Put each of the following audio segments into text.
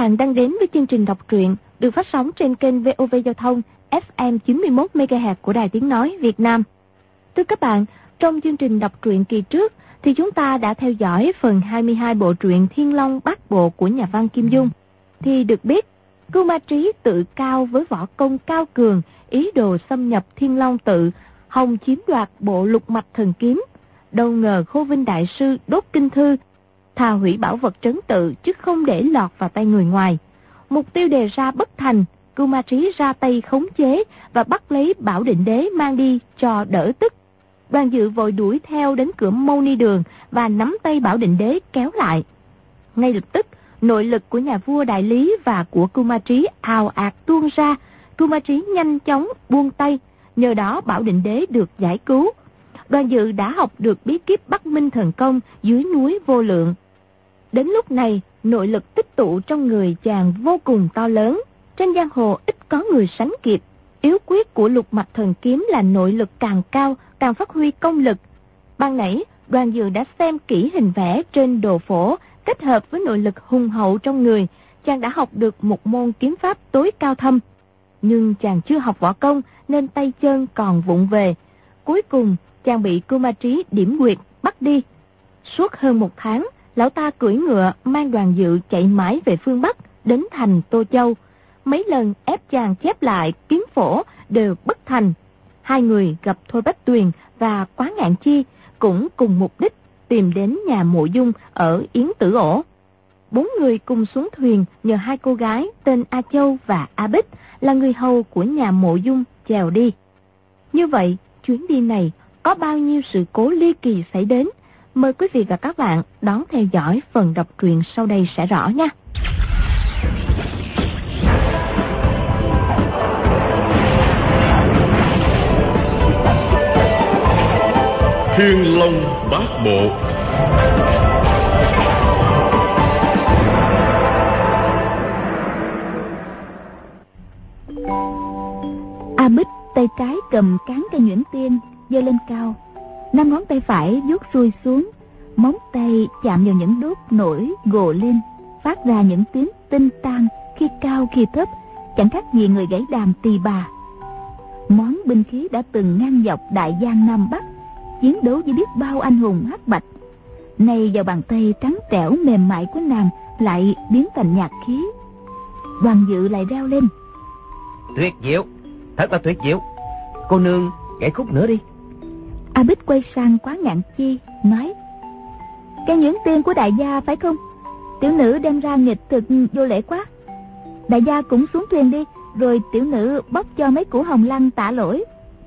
bạn đang đến với chương trình đọc truyện được phát sóng trên kênh VOV Giao thông FM 91 MHz của Đài Tiếng nói Việt Nam. Thưa các bạn, trong chương trình đọc truyện kỳ trước thì chúng ta đã theo dõi phần 22 bộ truyện Thiên Long Bát Bộ của nhà văn Kim Dung. Thì được biết, Cưu Ma Trí tự cao với võ công cao cường, ý đồ xâm nhập Thiên Long tự, hòng chiếm đoạt bộ Lục Mạch Thần Kiếm. Đâu ngờ Khô Vinh đại sư đốt kinh thư, thà hủy bảo vật trấn tự chứ không để lọt vào tay người ngoài. Mục tiêu đề ra bất thành, Cưu Ma Trí ra tay khống chế và bắt lấy Bảo Định Đế mang đi cho đỡ tức. Đoàn Dự vội đuổi theo đến cửa Mâu Ni Đường và nắm tay Bảo Định Đế kéo lại. Ngay lập tức, nội lực của nhà vua Đại Lý và của Cưu Ma Trí ào ạt tuôn ra. Cưu Ma Trí nhanh chóng buông tay, nhờ đó Bảo Định Đế được giải cứu. Đoàn Dự đã học được bí kíp Bắc Minh thần công dưới núi Vô Lượng. Đến lúc này, nội lực tích tụ trong người chàng vô cùng to lớn. Trên giang hồ ít có người sánh kịp. Yếu quyết của Lục Mạch Thần Kiếm là nội lực càng cao, càng phát huy công lực. Ban nãy, Đoàn Dự đã xem kỹ hình vẽ trên đồ phổ, kết hợp với nội lực hùng hậu trong người, chàng đã học được một môn kiếm pháp tối cao thâm. Nhưng chàng chưa học võ công nên tay chân còn vụng về. Cuối cùng, chàng bị Cưu Ma Trí điểm quyệt bắt đi. Suốt hơn một tháng, lão ta cưỡi ngựa mang Đoàn Dự chạy mãi về phương Bắc, đến thành Tô Châu. Mấy lần ép chàng chép lại kiếm phổ đều bất thành. Hai người gặp Thôi Bách Tuyền và Quá Ngạn Chi cũng cùng mục đích tìm đến nhà Mộ Dung ở Yến Tử Ổ. 4 người cùng xuống thuyền nhờ hai cô gái tên A Châu và A Bích là người hầu của nhà Mộ Dung chèo đi. Như vậy, chuyến đi này có bao nhiêu sự cố ly kỳ xảy đến? Mời quý vị và các bạn đón theo dõi phần đọc truyện sau đây sẽ rõ nha. Thiên Long Bát Bộ. A Bích tay trái cầm cán cây nhuyễn tiên giơ lên cao, 5 ngón tay phải vuốt xuôi xuống, móng tay chạm vào những đốt nổi gồ lên, phát ra những tiếng tinh tan khi cao khi thấp, chẳng khác gì người gãy đàn tỳ bà. Món binh khí đã từng ngang dọc đại giang Nam Bắc, chiến đấu với biết bao anh hùng hắc bạch, nay vào bàn tay trắng trẻo mềm mại của nàng lại biến thành nhạt khí. Đoàn Dự lại reo lên: Tuyệt diệu, thật là tuyệt diệu. Cô nương gãy khúc nữa đi. A Bích quay sang Quá Ngạn Chi nói: Cây nhuyễn tiên của đại gia phải không? Tiểu nữ đem ra nghịch thực vô lễ quá. Đại gia cũng xuống thuyền đi, rồi tiểu nữ bóc cho mấy củ hồng lăng tạ lỗi.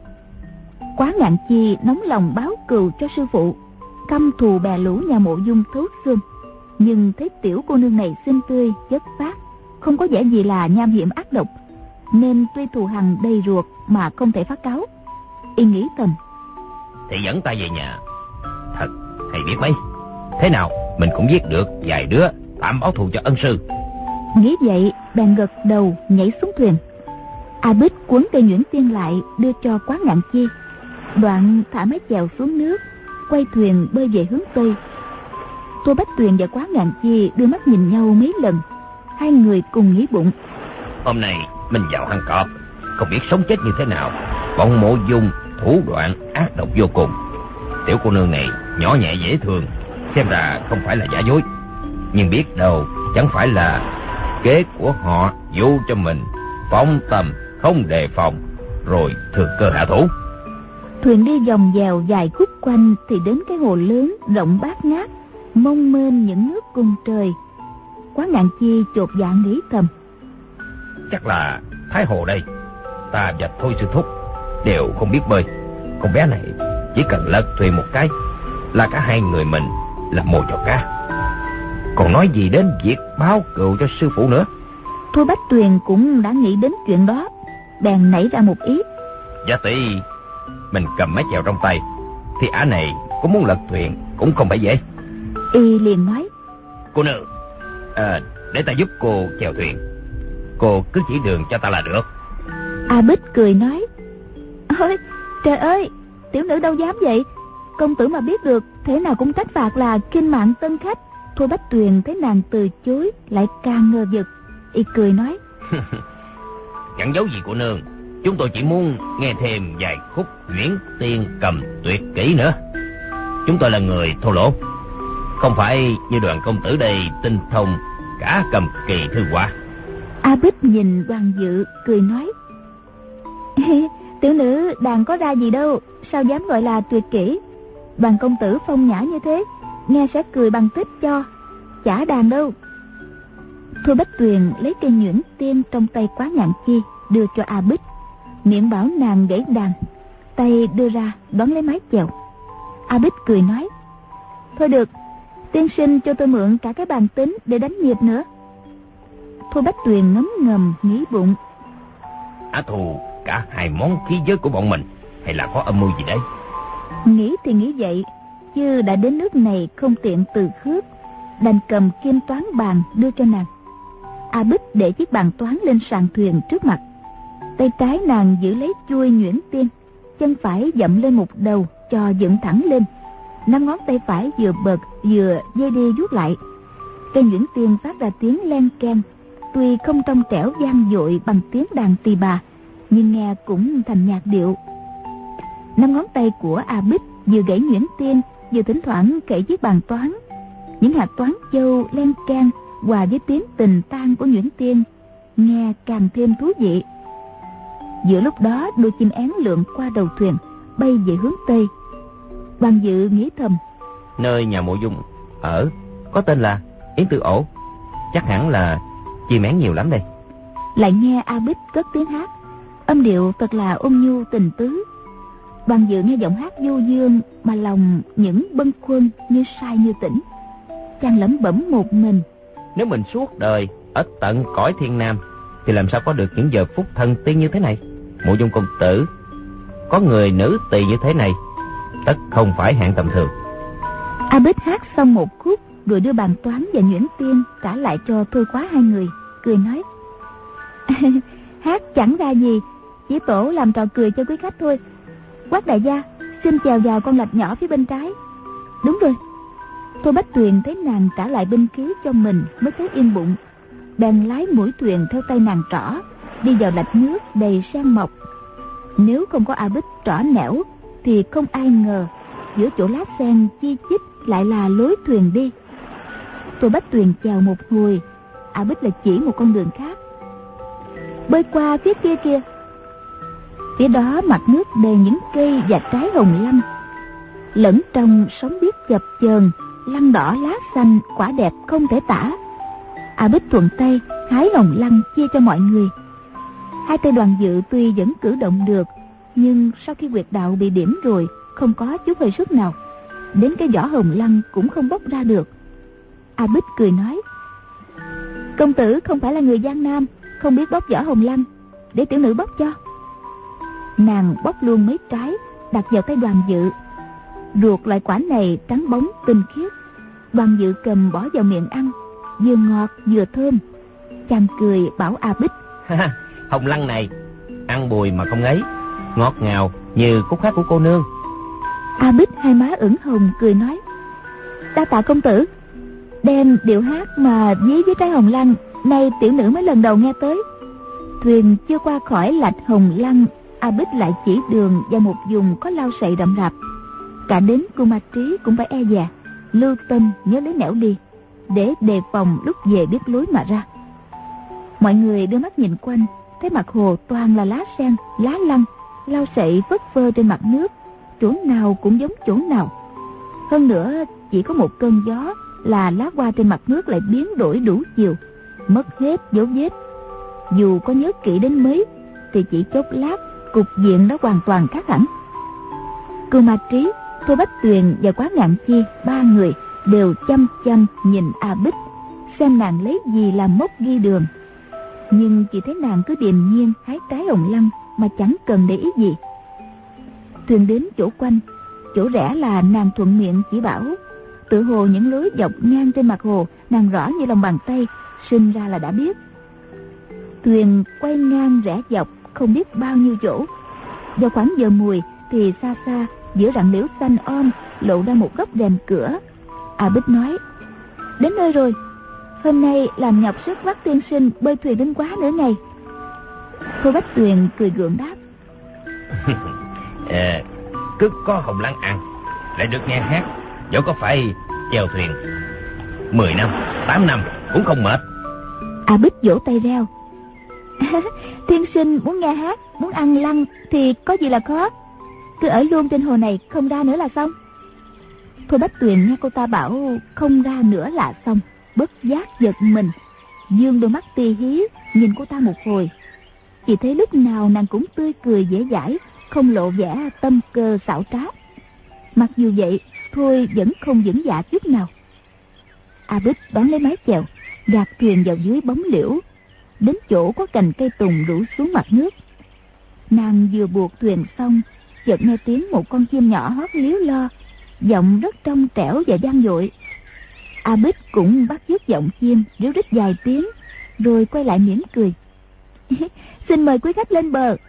Quá Ngạn Chi nóng lòng báo cừu cho sư phụ, căm thù bè lũ nhà Mộ Dung thấu xương, nhưng thấy tiểu cô nương này xinh tươi chất phác, không có vẻ gì là nham hiểm ác độc, nên tuy thù hằn đầy ruột mà không thể phát cáo. Y nghĩ thầm: Thì dẫn ta về nhà, thật hay biết mấy. Thế nào mình cũng giết được vài đứa tạm báo thù cho ân sư. Nghĩ vậy bèn gật đầu nhảy xuống thuyền. A Bích quấn cây nhuyễn tiên lại đưa cho Quá Ngạn Chi, đoạn thả mái chèo xuống nước, quay thuyền bơi về hướng tây. Tô Bách Tuyền và Quá Ngạn Chi đưa mắt nhìn nhau mấy lần, hai người cùng nghĩ bụng: Hôm nay mình vào hang cọp, không biết sống chết như thế nào. Bọn Mộ Dung thủ đoạn ác độc vô cùng. Tiểu cô nương này nhỏ nhẹ dễ thương, xem ra không phải là giả dối, nhưng biết đâu chẳng phải là kế của họ dụ cho mình phóng tầm không đề phòng, rồi thừa cơ hạ thủ. Thuyền đi vòng vèo dài khúc quanh thì đến cái hồ lớn rộng bát ngát, mông mênh những nước cung trời. Quá Ngạn Chi chột dạ nghĩ thầm: Chắc là Thái Hồ đây. Ta và Thôi sư thúc đều không biết bơi, con bé này chỉ cần lật thuyền một cái là cả hai người mình là mồi cho cá. Còn nói gì đến việc báo cừu cho sư phụ nữa. Thôi Bách Tuyền cũng đã nghĩ đến chuyện đó, bèn nảy ra một ý: Giả tỷ mình cầm mái chèo trong tay thì ả này có muốn lật thuyền cũng không phải dễ. Y liền nói: Cô nương, để ta giúp cô chèo thuyền, cô cứ chỉ đường cho ta là được. A Bích cười nói: Ôi trời ơi, tiểu nữ đâu dám vậy. Công tử mà biết được, thế nào cũng trách phạt là khinh mạng tân khách. Thôi Bách Tuyền thấy nàng từ chối lại càng ngờ vực, Y cười nói: Chẳng giấu gì cô nương, chúng tôi chỉ muốn nghe thêm vài khúc Nguyễn Tiên cầm tuyệt kỹ nữa. Chúng tôi là người thô lỗ, không phải như Đoàn công tử đây tinh thông cả cầm kỳ thư họa. A Bích nhìn Đoàn Dự cười nói: Tiểu nữ đàn có ra gì đâu, sao dám gọi là tuyệt kỹ. Đoàn công tử phong nhã như thế, nghe sẽ cười bằng tích cho, chả đàn đâu. Thôi Bách Tuyền lấy cây nhuyễn tiên trong tay Quá Ngạn Chi đưa cho A Bích, miệng bảo nàng gãy đàn, tay đưa ra đón lấy mái chèo. A Bích cười nói: Thôi được, tiên sinh cho tôi mượn cả cái bàn tính để đánh nhịp nữa. Thôi Bách Tuyền ngấm ngầm nghĩ bụng: Á thù cả hai món khí giới của bọn mình, hay là có âm mưu gì đấy? Nghĩ thì nghĩ vậy, chứ đã đến nước này không tiện từ khước, đành cầm kim toán bàn đưa cho nàng. A Bích để chiếc bàn toán lên sàn thuyền trước mặt, tay trái nàng giữ lấy chuôi nhuyễn tiên, chân phải dậm lên một đầu cho dựng thẳng lên, 5 ngón tay phải vừa bật vừa dây đi vuốt lại. Cây nhuyễn tiên phát ra tiếng len keng, tuy không trong trẻo vang dội bằng tiếng đàn tỳ bà, nhưng nghe cũng thành nhạc điệu. 5 ngón tay của A Bích vừa gãy nhuyễn tiên, vừa thỉnh thoảng kể chiếc bàn toán. Những hạt toán châu len keng hòa với tiếng tình tan của nhuyễn tiên, nghe càng thêm thú vị. Giữa lúc đó, đôi chim én lượn qua đầu thuyền, bay về hướng tây. Đoàn Dự nghĩ thầm: Nơi nhà Mộ Dung ở có tên là Yến Tử Ổ, chắc hẳn là chim én nhiều lắm đây. Lại nghe A Bích cất tiếng hát, âm điệu thật là ôn nhu tình tứ. Đoàn Dự nghe giọng hát du dương mà lòng những bâng khuâng như say như tỉnh. Chàng lẩm bẩm một mình: Nếu mình suốt đời ở tận cõi thiên nam thì làm sao có được những giờ phút thần tiên như thế này? Mộ Dung công tử có người nữ tỳ như thế này, tất không phải hạng tầm thường. A Bích hát xong một khúc rồi đưa bàn toán và nhuyễn tiên trả lại cho Thôi Quá hai người, cười nói: Hát chẳng ra gì, chỉ tổ làm trò cười cho quý khách thôi. Quát đại gia, xin chèo vào con lạch nhỏ phía bên trái. Đúng rồi. Thôi Bách Tuyền thấy nàng trả lại binh khí cho mình mới thấy yên bụng, bèn lái mũi thuyền theo tay nàng trỏ đi vào lạch nước đầy sen mọc. Nếu không có A Bích trỏ nẻo thì không ai ngờ giữa chỗ lá sen chi chít lại là lối thuyền đi. Thôi Bách Tuyền chèo một hồi, A Bích lại chỉ một con đường khác: Bơi qua phía kia kìa. Phía đó mặt nước đầy những cây và trái hồng lăng, lẫn trong sóng biếc chập chờn, lăng đỏ lá xanh, quả đẹp không thể tả. A Bích thuận tay hái hồng lăng chia cho mọi người. Hai tay Đoàn Dự tuy vẫn cử động được, nhưng sau khi huyệt đạo bị điểm rồi, không có chút hơi sức nào, đến cái vỏ hồng lăng cũng không bóc ra được. A Bích cười nói: Công tử không phải là người Giang Nam, không biết bóc vỏ hồng lăng, để tiểu nữ bóc cho. Nàng bóc luôn mấy trái đặt vào tay Đoàn Dự. Ruột loại quả này trắng bóng tinh khiết, Đoàn Dự cầm bỏ vào miệng ăn, vừa ngọt vừa thơm. Chàng cười bảo A Bích: Hồng lăng này ăn bùi mà không ngấy, ngọt ngào như khúc hát của cô nương. A Bích hai má ửng hồng cười nói: Đa tạ công tử. Đem điệu hát mà ví với trái hồng lăng, nay tiểu nữ mới lần đầu nghe tới. Thuyền chưa qua khỏi lạch hồng lăng, A Bích lại chỉ đường vào một vùng có lau sậy rậm rạp. Cả đến cô Ma Trí cũng phải e dè, lưu tâm nhớ lấy nẻo đi, để đề phòng lúc về biết lối mà ra. Mọi người đưa mắt nhìn quanh, thấy mặt hồ toàn là lá sen, lá lăng, lau sậy phất phơ trên mặt nước, chỗ nào cũng giống chỗ nào. Hơn nữa chỉ có một cơn gió là lá hoa trên mặt nước lại biến đổi đủ chiều, mất hết dấu vết. Dù có nhớ kỹ đến mấy thì chỉ chốc lát cục diện đã hoàn toàn khác hẳn. Cô Ma Trí, Thôi Bách Tuyền và Quá Ngạn Chi, ba người đều chăm chăm nhìn A Bích, xem nàng lấy gì làm mốc ghi đường. Nhưng chỉ thấy nàng cứ điềm nhiên hái trái hồng lăng mà chẳng cần để ý gì. Thuyền đến chỗ quanh, chỗ rẽ là nàng thuận miệng chỉ bảo, tự hồ những lối dọc ngang trên mặt hồ nàng rõ như lòng bàn tay, sinh ra là đã biết. Thuyền quay ngang rẽ dọc không biết bao nhiêu chỗ. Do khoảng giờ mùi thì xa xa giữa rặng liễu xanh om lộ ra một góc rèm cửa. A Bích nói: Đến nơi rồi. Hôm nay làm nhọc sức bắt tiên sinh bơi thuyền đến quá nửa ngày. Thôi Bách Tuyền cười gượng đáp. Cứ có hồng lăng ăn, lại được nghe hát, dẫu có phải chèo thuyền 10 năm, 8 năm cũng không mệt. A Bích vỗ tay reo. Tiên sinh muốn nghe hát, muốn ăn lăng thì có gì là khó. Cứ ở luôn trên hồ này không ra nữa là xong. Thôi Bách Tuyền nghe cô ta bảo không ra nữa là xong, bất giác giật mình, dương đôi mắt tì hí nhìn cô ta một hồi. Chỉ thấy lúc nào nàng cũng tươi cười dễ dãi, không lộ vẻ tâm cơ xảo trá. Mặc dù vậy, Thôi vẫn không vững dạ chút nào. A Bích đón lấy mái chèo, gạt thuyền vào dưới bóng liễu, đến chỗ có cành cây tùng rủ xuống mặt nước. Nàng vừa buộc thuyền xong, chợt nghe tiếng một con chim nhỏ hót líu lo, giọng rất trong trẻo và vang dội. A Bích cũng bắt chước giọng chim ríu rít vài tiếng, rồi quay lại mỉm cười. Xin mời quý khách lên bờ.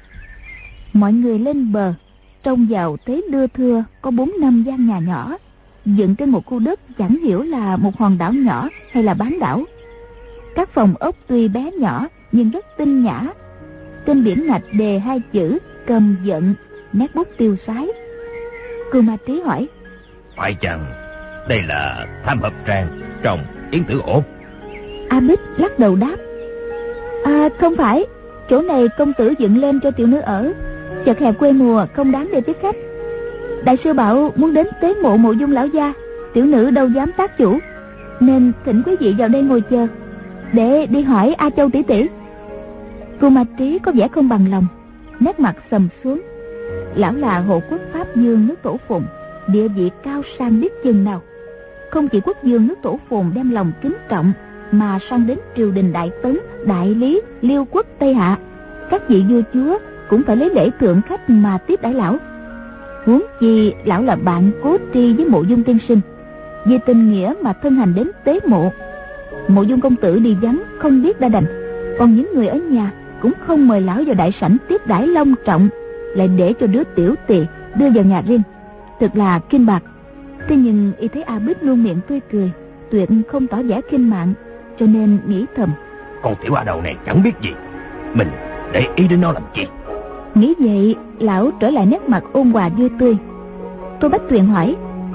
Mọi người lên bờ, trông vào thấy lưa thưa có 4-5 gian nhà nhỏ, dựng trên một khu đất chẳng hiểu là một hòn đảo nhỏ hay là bán đảo. Các phòng ốc tuy bé nhỏ nhưng rất tinh nhã. Trên biển ngạch đề 2 chữ cầm giận, nét bút tiêu sái. Cưu Ma Trí hỏi: phải chăng đây là Tham Hợp Trang trong Yến Tử Ổ? A Bích lắc đầu đáp: không phải, chỗ này công tử dựng lên cho tiểu nữ ở, chợt hè quê mùa không đáng để tiếp khách. Đại sư bảo muốn đến tế mộ Mộ Dung lão gia, tiểu nữ đâu dám tác chủ, nên thỉnh quý vị vào đây ngồi chờ, để đi hỏi A Châu tỷ tỷ. Cưu Ma Trí có vẻ không bằng lòng, nét mặt sầm xuống. Lão là hộ quốc Pháp Dương nước Tổ Phùng, địa vị cao sang biết chừng nào. Không chỉ quốc vương nước Tổ Phùng đem lòng kính trọng, mà sang đến triều đình Đại Tấn, Đại Lý, Liêu quốc Tây Hạ, các vị vua chúa cũng phải lấy lễ thượng khách mà tiếp đãi lão. Huống chi lão là bạn cố tri với Mộ Dung tiên sinh, vì tình nghĩa mà thân hành đến tế mộ. Mộ Dung công tử đi vắng không biết đã đành, còn những người ở nhà cũng không mời lão vào đại sảnh tiếp đãi long trọng, lại để cho đứa tiểu tỳ đưa vào nhà riêng, thật là kinh bạc. Thế nhưng y thấy A Bích luôn miệng tươi cười, tuyệt không tỏ vẻ khinh mạn, cho nên nghĩ thầm: con tiểu a đầu này chẳng biết gì, mình để ý đến nó làm chi. Nghĩ vậy, lão trở lại nét mặt ôn hòa vui tươi. Tô Bách Tuyền hỏi: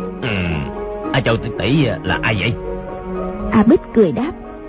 A Châu tỷ tỷ là ai vậy? A Bích cười đáp: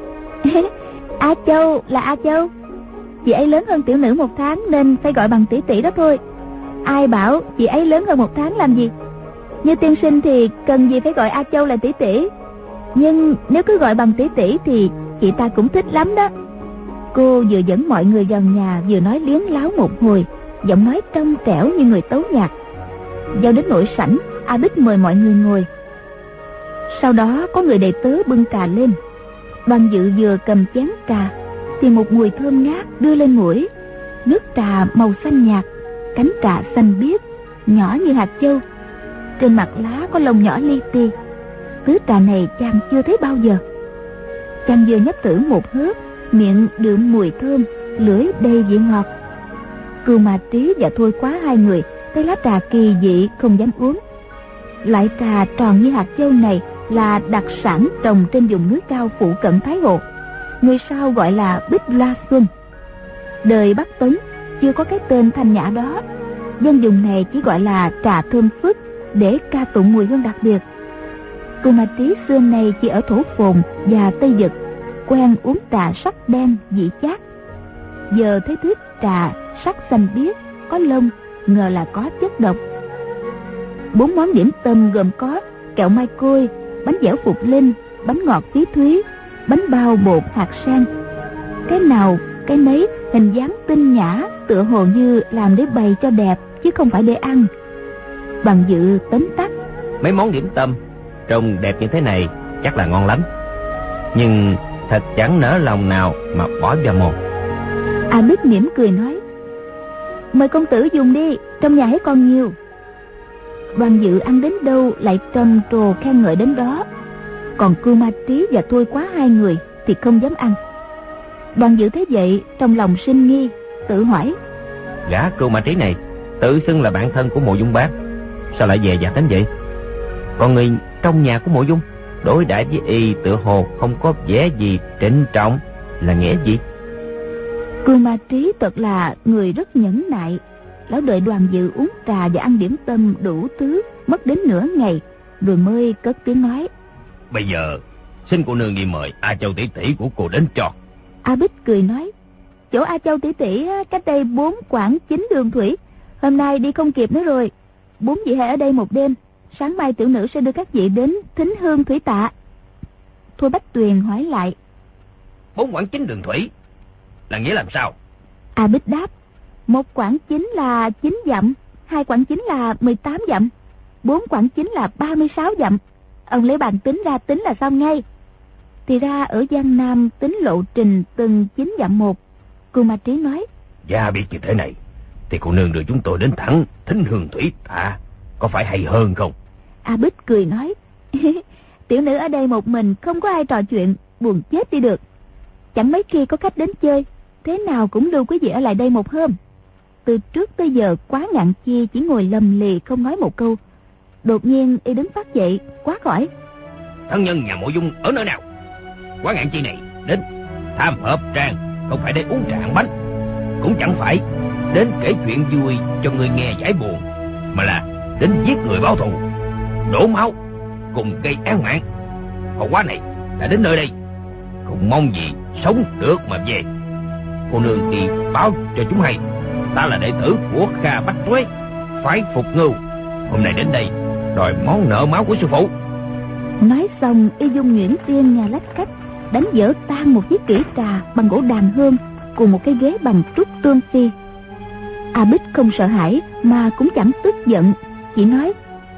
A Châu là A Châu, chị ấy lớn hơn tiểu nữ 1 tháng nên phải gọi bằng tỷ tỷ đó thôi. Ai bảo chị ấy lớn hơn 1 tháng làm gì? Như tiên sinh thì cần gì phải gọi A Châu là tỷ tỷ, nhưng nếu cứ gọi bằng tỷ tỷ thì chị ta cũng thích lắm đó. Cô vừa dẫn mọi người vào nhà, vừa nói liếm láo một hồi, giọng nói trong trẻo như người tấu nhạc. Vào đến nội sảnh, A Bích mời mọi người ngồi. Sau đó có người đầy tớ bưng trà lên. Đoàn Dự vừa cầm chén trà thì một mùi thơm ngát đưa lên mũi. Nước trà màu xanh nhạt, cánh trà xanh biếc, nhỏ như hạt châu. Trên mặt lá có lông nhỏ li ti. Thứ trà này chàng chưa thấy bao giờ. Chàng vừa nhấp thử một hớp, miệng đượm mùi thơm, lưỡi đầy vị ngọt. Cưu Ma Trí và Thôi Quá hai người thấy lá trà kỳ dị không dám uống. Loại trà tròn như hạt châu này là đặc sản trồng trên vùng núi cao phụ cận Thái Hồ, người sao gọi là Bích Loa Xuân. Đời Bắc Tấn chưa có cái tên thanh nhã đó, dân vùng này chỉ gọi là trà thơm phức để ca tụng mùi hương đặc biệt. Cưu Ma Trí xưa nay chỉ ở Thổ Phồn và Tây Vực, quen uống trà sắc đen vị chát. Giờ thấy thứ trà sắc xanh biếc có lông, ngờ là có chất độc. 4 món điểm tâm gồm có kẹo mai côi, bánh dẻo phục linh, bánh ngọt tí thúy, bánh bao bột hạt sen. Cái nào cái nấy hình dáng tinh nhã, tựa hồ như làm để bày cho đẹp chứ không phải để ăn. Đoàn Dự tóm tắt: mấy món điểm tâm trông đẹp như thế này chắc là ngon lắm, nhưng thật chẳng nỡ lòng nào mà bỏ vào mồm. A Bích mỉm cười nói: mời công tử dùng đi, trong nhà ấy còn nhiều. Đoàn Dự ăn đến đâu lại trầm trồ khen ngợi đến đó, còn Cưu Ma Trí và Thôi Quá hai người thì không dám ăn. Đoàn Dự thấy vậy trong lòng sinh nghi, tự hỏi: gã Cưu Ma Trí này tự xưng là bạn thân của Mộ Dung Bác, sao lại dè dặt đến vậy? Còn người trong nhà của Mộ Dung đối đãi với y tựa hồ không có vẻ gì trịnh trọng là nghĩa gì? Cưu Ma Trí thật là người rất nhẫn nại. Lão đợi Đoàn Dự uống trà và ăn điểm tâm đủ thứ, mất đến nửa ngày rồi mới cất tiếng nói: Bây giờ xin cô nương đi mời A Châu tỷ tỷ của cô đến cho. A Bích cười nói: Chỗ A Châu tỷ tỷ cách đây 4 quãng 9 đường thủy, hôm nay đi không kịp nữa rồi. 4 vị hãy ở đây một đêm, sáng mai tiểu nữ sẽ đưa các vị đến Thính Hương Thủy Tạ. Thôi Bách Tuyền hỏi lại: 4 quãng 9 đường thủy là nghĩa làm sao? A Bích đáp: 1 quãng 9 là 9 dặm, 2 quãng 9 là 18 dặm, 4 quãng 9 là 36 dặm. Ông lấy bàn tính ra tính là xong ngay. Thì ra ở Giang Nam tính lộ trình từng 9 dặm một. Cưu Ma Trí nói: Dạ biết như thế này thì cô nương đưa chúng tôi đến thẳng Thính Hương Thủy Tạ, có phải hay hơn không? A Bích cười nói: Tiểu nữ ở đây một mình, không có ai trò chuyện, buồn chết đi được. Chẳng mấy khi có khách đến chơi, thế nào cũng lưu quý vị ở lại đây một hôm. Từ trước tới giờ Quá Ngạn Chi chỉ ngồi lầm lì không nói một câu. Đột nhiên y đứng phát dậy quát hỏi: Thân nhân nhà Mộ Dung ở nơi nào? Quá Ngạn Chi này đến tham hợp trang, không phải để uống trà ăn bánh, cũng chẳng phải đến kể chuyện vui cho người nghe giải buồn, mà là đến giết người báo thù, đổ máu cùng gây án mạng. Hậu quá này đã đến nơi đây, không mong gì sống được mà về. Cô nương thì báo cho chúng hay, ta là đệ tử của Kha Bách Tuế, phái Phục Ngưu, hôm nay đến đây đòi món nợ máu của sư phụ. Nói xong y dung nhuyễn tiên nhà lách cách đánh vỡ tan một chiếc kỷ trà bằng gỗ đàn hương cùng một cái ghế bằng trúc tương phi. A Bích không sợ hãi mà cũng chẳng tức giận, chỉ nói: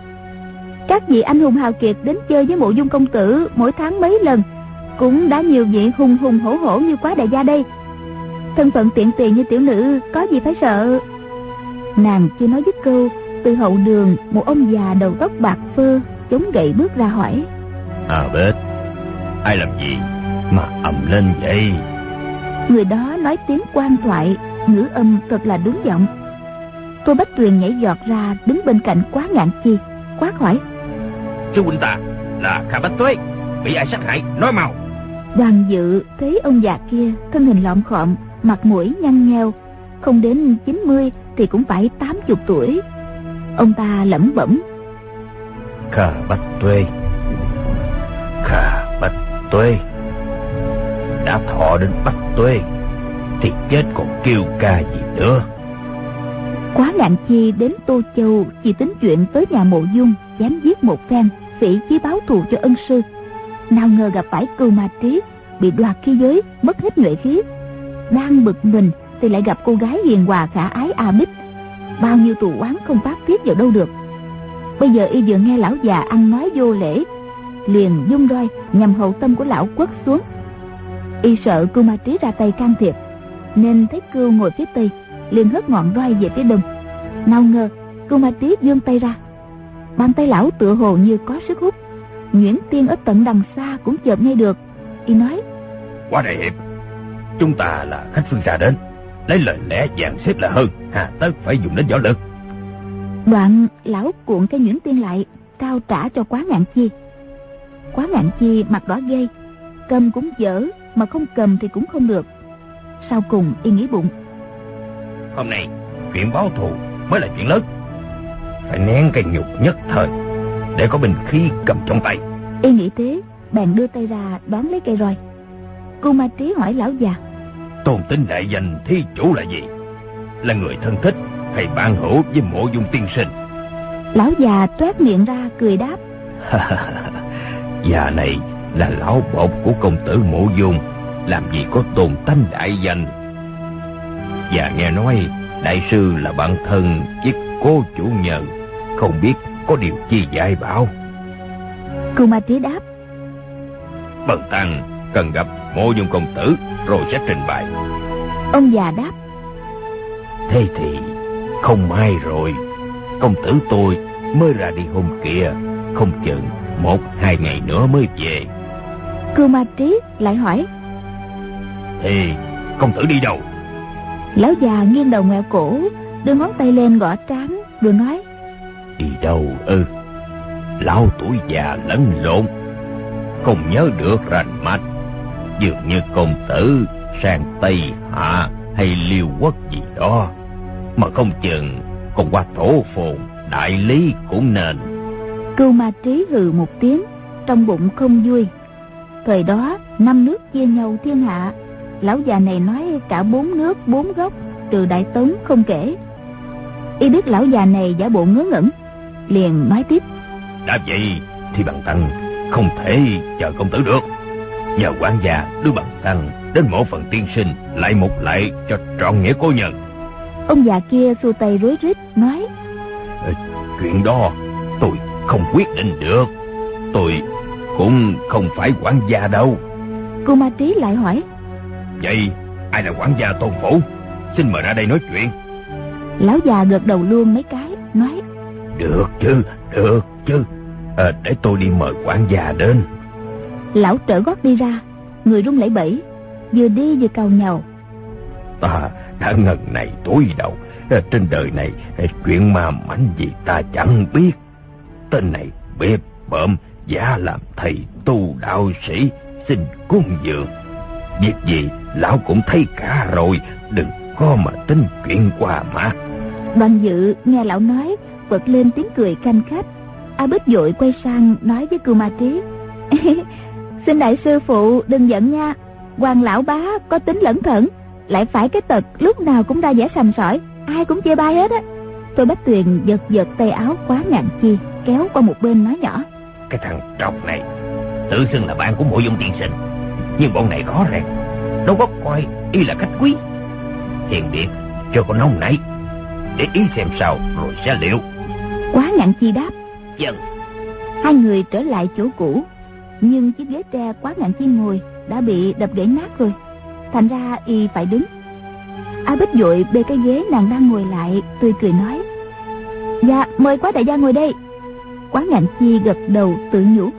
Các vị anh hùng hào kiệt đến chơi với Mộ Dung công tử mỗi tháng mấy lần, cũng đã nhiều vị hùng hùng hổ hổ như Quá đại gia đây. Thân phận tiện tiền như tiểu nữ có gì phải sợ. Nàng chưa nói dứt câu, từ hậu đường một ông già đầu tóc bạc phơ chống gậy bước ra hỏi: À Bích, ai làm gì mà ầm lên vậy? Người đó nói tiếng quan thoại, ngữ âm thật là đúng giọng. Tô Bách Tuyền nhảy giọt ra đứng bên cạnh Quá Ngạn Chi, quát hỏi: Sư huynh ta là Kha Bách Tuế, bị ai sát hại, nói mau. Đoàn Dự thấy ông già kia thân hình lọm khọm, mặt mũi nhăn nheo, không đến 90 thì cũng phải 80 tuổi. Ông ta lẩm bẩm: Kha Bách Tuế, Kha Bách Tuế, đã thọ đến Bách Tuế thì chết còn kêu ca gì nữa. Quá Ngạn Chi đến Tô Châu chỉ tính chuyện tới nhà Mộ Dung chém giết một phen, phỉ chí báo thù cho ân sư. Nào ngờ gặp phải Cưu Ma Trí, bị đoạt khí giới, mất hết nhuệ khí. Đang bực mình thì lại gặp cô gái hiền hòa khả ái A Bích. Bao nhiêu tù oán không phát tiết vào đâu được. Bây giờ y vừa nghe lão già ăn nói vô lễ, liền dung roi nhằm hậu tâm của lão quất xuống. Y sợ Cưu Ma Trí ra tay can thiệp, nên thấy Cưu ngồi phía tây, liền hất ngọn roi về phía đông. Nào ngờ Cưu Ma Trí giương tay ra, bàn tay lão tựa hồ như có sức hút. Nhuyễn Tiên ở tận đằng xa cũng chợp nghe được. Y nói: Quá đại hiệp, chúng ta là khách phương xa đến, lấy lời lẽ dàn xếp là hơn, hà tất phải dùng đến võ lực. Đoạn lão cuộn cái Nhuyễn Tiên lại, trao trả cho Quá Ngạn Chi. Quá Ngạn Chi mặt đỏ gay, cầm cũng dở, mà không cầm thì cũng không được. Sau cùng y nghĩ bụng: Hôm nay chuyện báo thù mới là chuyện lớn, phải nén cái nhục nhất thời để có binh khí cầm trong tay. Y nghĩ thế, bèn đưa tay ra đón lấy cây roi. Cưu Ma Trí hỏi lão già: Tôn tính đại danh thí chủ là gì? Là người thân thích hay bạn hữu với Mộ Dung tiên sinh? Lão già toét miệng ra cười đáp: Già này là lão bột của công tử Mộ Dung, làm gì có tôn tánh đại danh. Và nghe nói đại sư là bạn thân với Cố chủ nhân, không biết có điều chi dạy bảo. Cưu Ma Trí đáp: Bần tăng cần gặp Mộ Dung công tử rồi sẽ trình bày. Ông già đáp: Thế thì không may rồi, công tử tôi mới ra đi hôm kia, không chừng 1-2 ngày nữa mới về. Cưu Ma Trí lại hỏi: Thì công tử đi đâu? Lão già nghiêng đầu ngoẹo cổ, đưa ngón tay lên gõ trán rồi nói: Đi đâu ư? Lão tuổi già lẫn lộn, không nhớ được rành mạch. Dường như công tử sang Tây Hạ hay Liêu Quốc gì đó, mà không chừng còn qua Thổ Phồn, Đại Lý cũng nên. Cưu Ma Trí hừ một tiếng, trong bụng không vui. Thời đó 5 nước chia nhau thiên hạ, lão già này nói cả 4 nước 4 góc, trừ Đại Tống không kể. Y biết lão già này giả bộ ngớ ngẩn, liền nói tiếp: Đã vậy thì bằng tăng không thể chờ công tử được. Nhờ quản gia đưa bằng tăng đến mộ phần tiên sinh lại một lại cho trọn nghĩa cố nhân. Ông già kia xua tay rối rít nói: Chuyện đó tôi không quyết định được. Tôi cũng không phải quản gia đâu. Cưu Ma Trí lại hỏi: Vậy ai là quản gia Tôn Phủ? Xin mời ra đây nói chuyện. Lão già gật đầu luôn mấy cái, nói: Được chứ, để tôi đi mời quản gia đến. Lão trở gót đi ra, người run lẩy bẩy, vừa đi vừa càu nhàu: Ta đã ngần này tối đầu, trên đời này chuyện ma mảnh gì ta chẳng biết. Tên này bếp bợm giả làm thầy tu đạo sĩ xin cúng dường. Việc gì lão cũng thấy cả rồi, đừng có mà tính chuyện qua mà. Đoàn Dự nghe lão nói, bật lên tiếng cười khanh khách. A Bích vội quay sang nói với Cưu Ma Trí: Xin đại sư phụ đừng giận nha, Hoàng lão bá có tính lẩn thẩn, lại phải cái tật lúc nào cũng ra vẻ sành sỏi, ai cũng chê bai hết á. Tôi Bách Tuyền giật giật tay áo Quá Ngạn Chi, kéo qua một bên nói nhỏ: Cái thằng trọc này tự xưng là bạn của Mộ Dung tiên sinh, nhưng bọn này rõ ràng đâu có coi y là khách quý. Hiền biệt cho con nóng nảy, để ý xem sao rồi sẽ liệu. Quá Ngạn Chi đáp: Vâng. Hai người trở lại chỗ cũ, nhưng chiếc ghế tre Quá Ngạn Chi ngồi đã bị đập gãy nát rồi, thành ra y phải đứng. A Bích vội bê cái ghế nàng đang ngồi lại, tươi cười nói: Dạ, mời Quá đại gia ngồi đây. Quá Ngạn Chi gật đầu tự nhủ: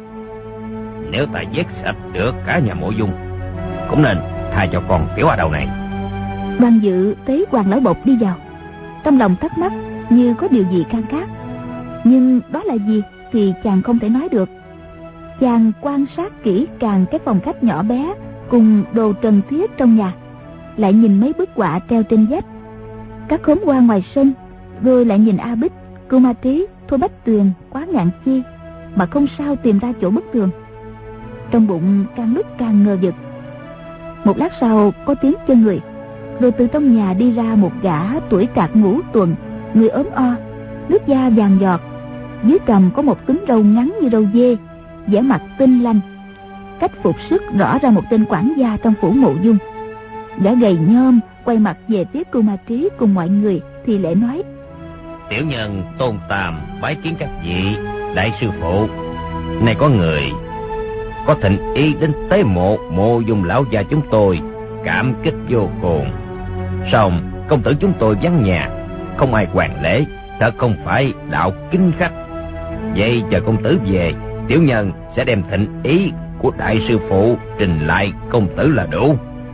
Nếu ta giết sạch được cả nhà Mộ Dung, cũng nên tha cho con tiểu a đầu này. Đoàn Dự thấy Hoàng lão bộc đi vào, trong lòng thắc mắc như có điều gì can cát, nhưng đó là gì thì chàng không thể nói được. Chàng quan sát kỹ càng cái phòng khách nhỏ bé cùng đồ trần thiết trong nhà, lại nhìn mấy bức họa treo trên vách, các khóm hoa ngoài sân, rồi lại nhìn A Bích, Cưu Ma Trí, Thôi Bách Tuyền, Quá Ngạn Chi, mà không sao tìm ra chỗ bất thường. Trong bụng càng lúc càng ngờ vực. Một lát sau có tiếng chân người, rồi từ trong nhà đi ra một gã tuổi cạc ngũ tuần, người ốm o, nước da vàng giọt, dưới cằm có một túm râu ngắn như râu dê, vẻ mặt tinh lanh. Cách phục sức rõ ra một tên quản gia trong phủ Mộ Dung. Gã gầy nhom quay mặt về phía Cưu Ma Trí cùng mọi người thì lễ nói: Tiểu nhân Tôn Tam bái kiến các vị đại sư phụ. Này có người có thịnh ý đến tế mộ Mộ Dung lão gia chúng tôi, cảm kích vô cùng. Song công tử chúng tôi vắng nhà, không ai hoàn lễ, thật không phải đạo kính khách. Vậy chờ công tử về, tiểu nhân sẽ đem thịnh ý của đại sư phụ trình lại công tử là đủ.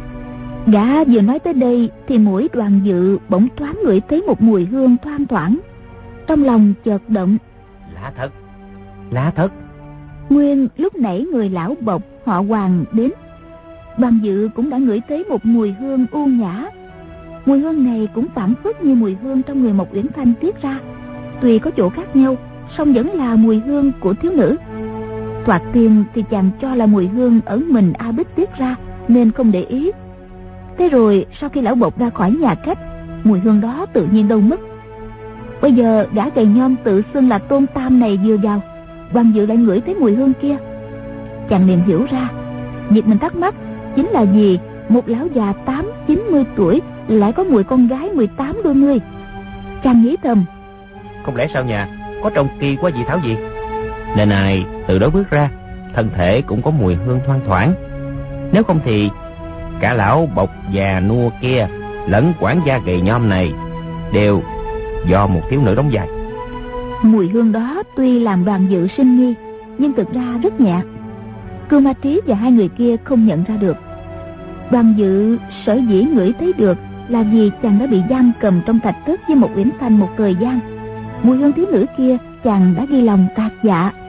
Gã vừa nói tới đây thì mũi Đoàn Dự bỗng thoáng ngửi thấy một mùi hương thoang thoảng, trong lòng chợt động. Lạ thật. Nguyên lúc nãy người lão bộc họ Hoàng đến, Đoàn Dự cũng đã ngửi thấy một mùi hương u nhã. Mùi hương này cũng phảng phất như mùi hương trong người Mộc Uyển Thanh tiết ra, tuy có chỗ khác nhau, song vẫn là mùi hương của thiếu nữ. Thoạt tiên thì chàng cho là mùi hương ở mình A Bích tiết ra nên không để ý. Thế rồi sau khi lão bộc ra khỏi nhà khách, mùi hương đó tự nhiên đâu mất. Bây giờ gã gầy nhom tự xưng là Tôn Tam này vừa vào, Đoàn Dự lại ngửi thấy mùi hương kia. Chàng liền hiểu ra, việc mình thắc mắc chính là vì một lão già 80-90 tuổi lại có mùi con gái 18 đôi mươi. Chàng nghĩ thầm: Không lẽ sau nhà có trồng kỳ qua dị thảo gì, nên ai từ đó bước ra, thân thể cũng có mùi hương thoang thoảng. Nếu không thì cả lão bộc già nua kia lẫn quản gia gầy nhom này đều do một thiếu nữ đóng vai. Mùi hương đó tuy làm Đoàn Dự sinh nghi, nhưng thực ra rất nhẹ. Cưu Ma Trí và hai người kia không nhận ra được. Đoàn Dự sở dĩ ngửi thấy được là vì chàng đã bị giam cầm trong thạch thất với một Uyển Thanh một thời gian. Mùi hương thiếu nữ kia chàng đã ghi lòng tạc dạ.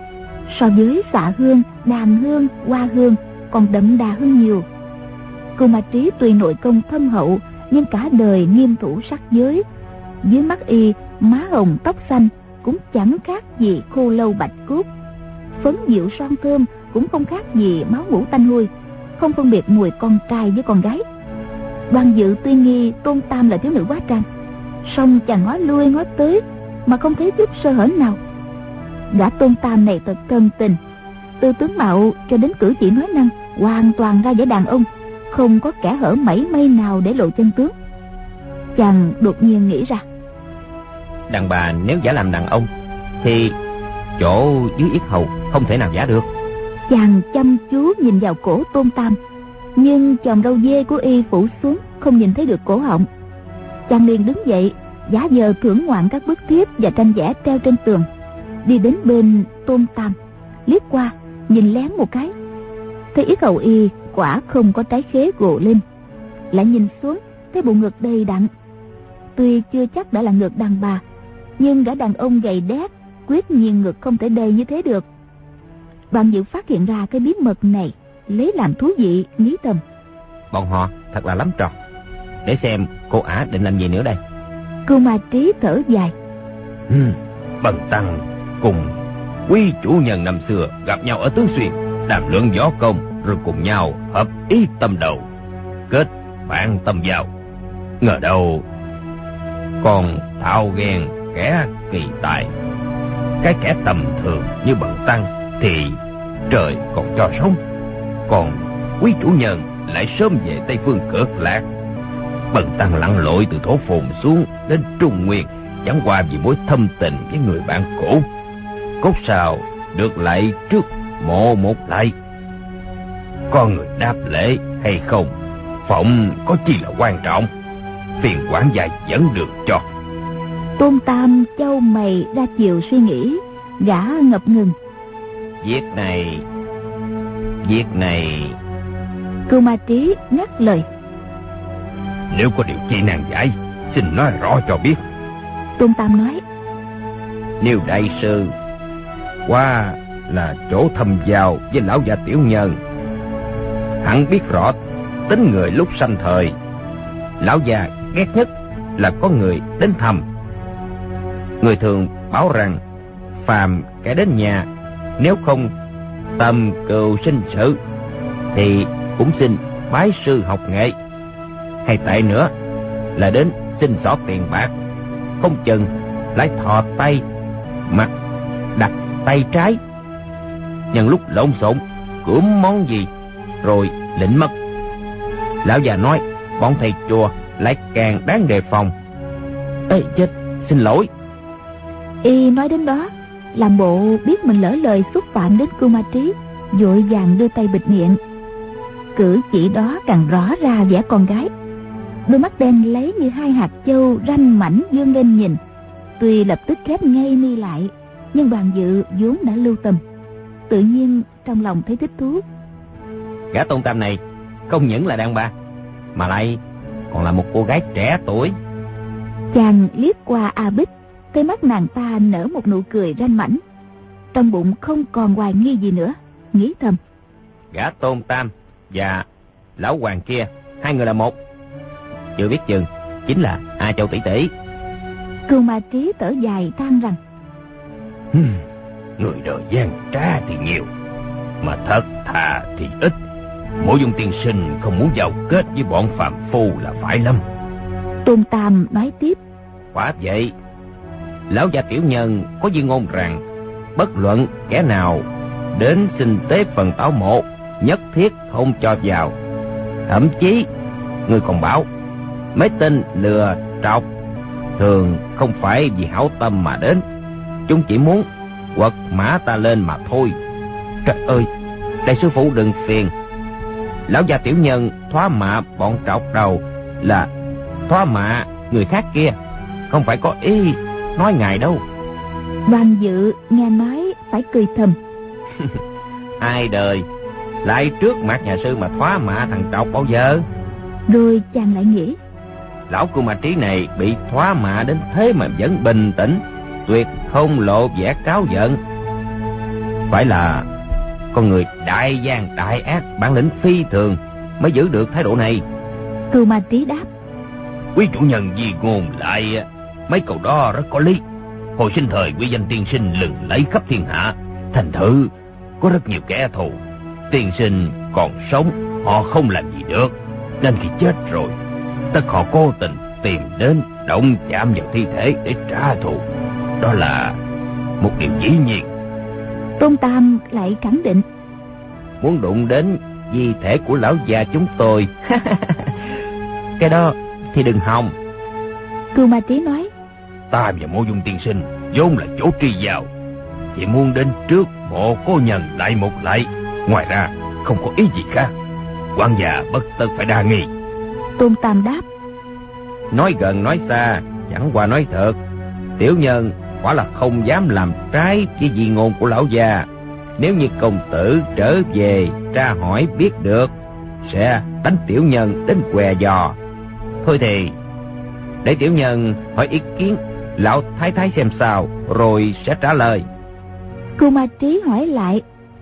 So với xạ hương, đàn hương, hoa hương còn đậm đà hơn nhiều. Cưu Ma Trí tuy nội công thâm hậu nhưng cả đời nghiêm thủ sắc giới. Dưới mắt y, má hồng tóc xanh cũng chẳng khác gì khô lâu bạch cốt. Phấn dịu son thơm cũng không khác gì máu mủ tanh hôi, không phân biệt mùi con trai với con gái. Đoàn Dự tuy nghi Tôn Tam là thiếu nữ hóa trang, song chàng ngó lui ngó tới mà không thấy chút sơ hở nào. Gã Tôn Tam này thật thân tình, từ tướng mạo cho đến cử chỉ nói năng hoàn toàn ra vẻ đàn ông, không có kẻ hở mảy may nào để lộ chân tướng. Chàng đột nhiên nghĩ ra, đàn bà nếu giả làm đàn ông thì chỗ dưới yết hầu không thể nào giả được. Chàng chăm chú nhìn vào cổ Tôn Tam, nhưng chòm râu dê của y phủ xuống, không nhìn thấy được cổ họng. Chàng liền đứng dậy, giả vờ thưởng ngoạn các bức thiếp và tranh vẽ treo trên tường, đi đến bên Tôn Tam, liếc qua nhìn lén một cái, thấy yết hầu y quả không có trái khế gồ lên, lại nhìn xuống thấy bộ ngực đầy đặn. Tuy chưa chắc đã là ngực đàn bà, nhưng gã đàn ông gầy đét quyết nhiên ngực không thể đầy như thế được. Đoàn Dự phát hiện ra cái bí mật này, lấy làm thú vị, nghĩ thầm: Bọn họ thật là lắm trò. Để xem cô ả định làm gì nữa đây. Cưu Ma Trí thở dài: Bần tăng cùng quý chủ nhân năm xưa gặp nhau ở Tứ Xuyên, đàm luận võ công, rồi cùng nhau hợp ý tâm đầu, kết bạn tâm giao. Ngờ đâu còn thao ghen kẻ kỳ tài. Cái kẻ tầm thường như bần tăng thì trời còn cho sống, còn quý chủ nhân lại sớm về Tây Phương Cực Lạc. Bần tăng lặn lội từ Thổ Phồn xuống đến Trung Nguyên chẳng qua vì mối thâm tình với người bạn cũ. Cốt sao được lại trước mộ một lại. Con người đáp lễ hay không, phụng có chi là quan trọng. Phiền quản gia dẫn đường cho. Tôn Tam chau mày ra chiều suy nghĩ, gã ngập ngừng: Việc này. Cưu Ma Trí ngắt lời: Nếu có điều chi nan giải, xin nói rõ cho biết. Tôn Tam nói: Nếu đại sư qua là chỗ thâm giao với lão già tiểu nhân, hẳn biết rõ tính người lúc sanh thời. Lão già ghét nhất là có người đến thăm. Người thường bảo rằng phàm kẻ đến nhà, nếu không tầm cừu sinh sự thì cũng xin bái sư học nghệ, hay tệ nữa là đến xin xỏ tiền bạc, không chừng lại thò tay mặt đặt tay trái, nhân lúc lộn xộn cưỡng món gì rồi lĩnh mất. Lão già nói bọn thầy chùa lại càng đáng đề phòng. Ê chết, xin lỗi. Y nói đến đó, làm bộ biết mình lỡ lời xúc phạm đến Cưu Ma Trí, vội vàng đưa tay bịt miệng. Cử chỉ đó càng rõ ra vẻ con gái. Đôi mắt đen lấy như hai hạt châu ranh mảnh vươn lên nhìn. Tuy lập tức khép ngay mi lại, nhưng Đoàn Dự vốn đã lưu tâm, tự nhiên trong lòng thấy thích thú. Gã Tôn Tam này không những là đàn bà, mà lại còn là một cô gái trẻ tuổi. Chàng liếc qua A Bích, thấy mắt nàng ta nở một nụ cười ranh mảnh, trong bụng không còn hoài nghi gì nữa, nghĩ thầm: Gã Tôn Tam và lão hoàng kia, hai người là một, chưa biết chừng chính là A Châu tỷ tỷ. Cưu Ma Trí thở dài than rằng: Người đời gian trá thì nhiều, mà thật thà thì ít. Mộ Dung tiên sinh không muốn giàu kết với bọn phàm phu là phải lắm. Tôn Tam nói tiếp: Quả vậy, lão gia tiểu nhân có di ngôn rằng bất luận kẻ nào đến xin tế phần táo mộ, nhất thiết không cho vào. Thậm chí người còn bảo mấy tên lừa trọc thường không phải vì hảo tâm mà đến, chúng chỉ muốn quật mã ta lên mà thôi. Trời ơi, đại sư phụ đừng phiền. Lão gia tiểu nhân thoá mạ bọn trọc đầu là thoá mạ người khác kia, không phải có ý nói ngài đâu. Đoàn Dự nghe nói phải cười thầm. Ai đời lại trước mặt nhà sư mà thoá mạ thằng trọc bao giờ. Rồi chàng lại nghĩ: Lão Cưu Ma Trí này bị thoá mạ đến thế mà vẫn bình tĩnh, tuyệt không lộ vẻ cáu giận. Phải là con người đại gian đại ác, bản lĩnh phi thường mới giữ được thái độ này. Cưu Ma Trí đáp: Quý chủ nhân di ngôn lại, mấy câu đó rất có lý. Hồi sinh thời quý danh tiên sinh lừng lẫy khắp thiên hạ, thành thử có rất nhiều kẻ thù. Tiên sinh còn sống họ không làm gì được, nên khi chết rồi tất họ cố tình tìm đến động chạm vào thi thể để trả thù. Đó là một điều dĩ nhiên. Tôn Tam lại khẳng định: Muốn đụng đến di thể của lão già chúng tôi cái đó thì đừng hòng. Cưu Ma Trí nói: Ta và Mộ Dung tiên sinh vốn là chỗ tri giao, chỉ muốn đến trước mộ cố nhân lại một lại, ngoài ra không có ý gì khác. Quan già bất tất phải đa nghi. Tôn Tam đáp: Nói gần nói xa, chẳng qua nói thật. Tiểu nhân quả là không dám làm trái với di ngôn của lão già. Nếu như công tử trở về tra hỏi biết được, sẽ đánh tiểu nhân đến què giò. Thôi thì để tiểu nhân hỏi ý kiến lão thái thái xem sao, rồi sẽ trả lời. Cưu Ma Trí hỏi lại: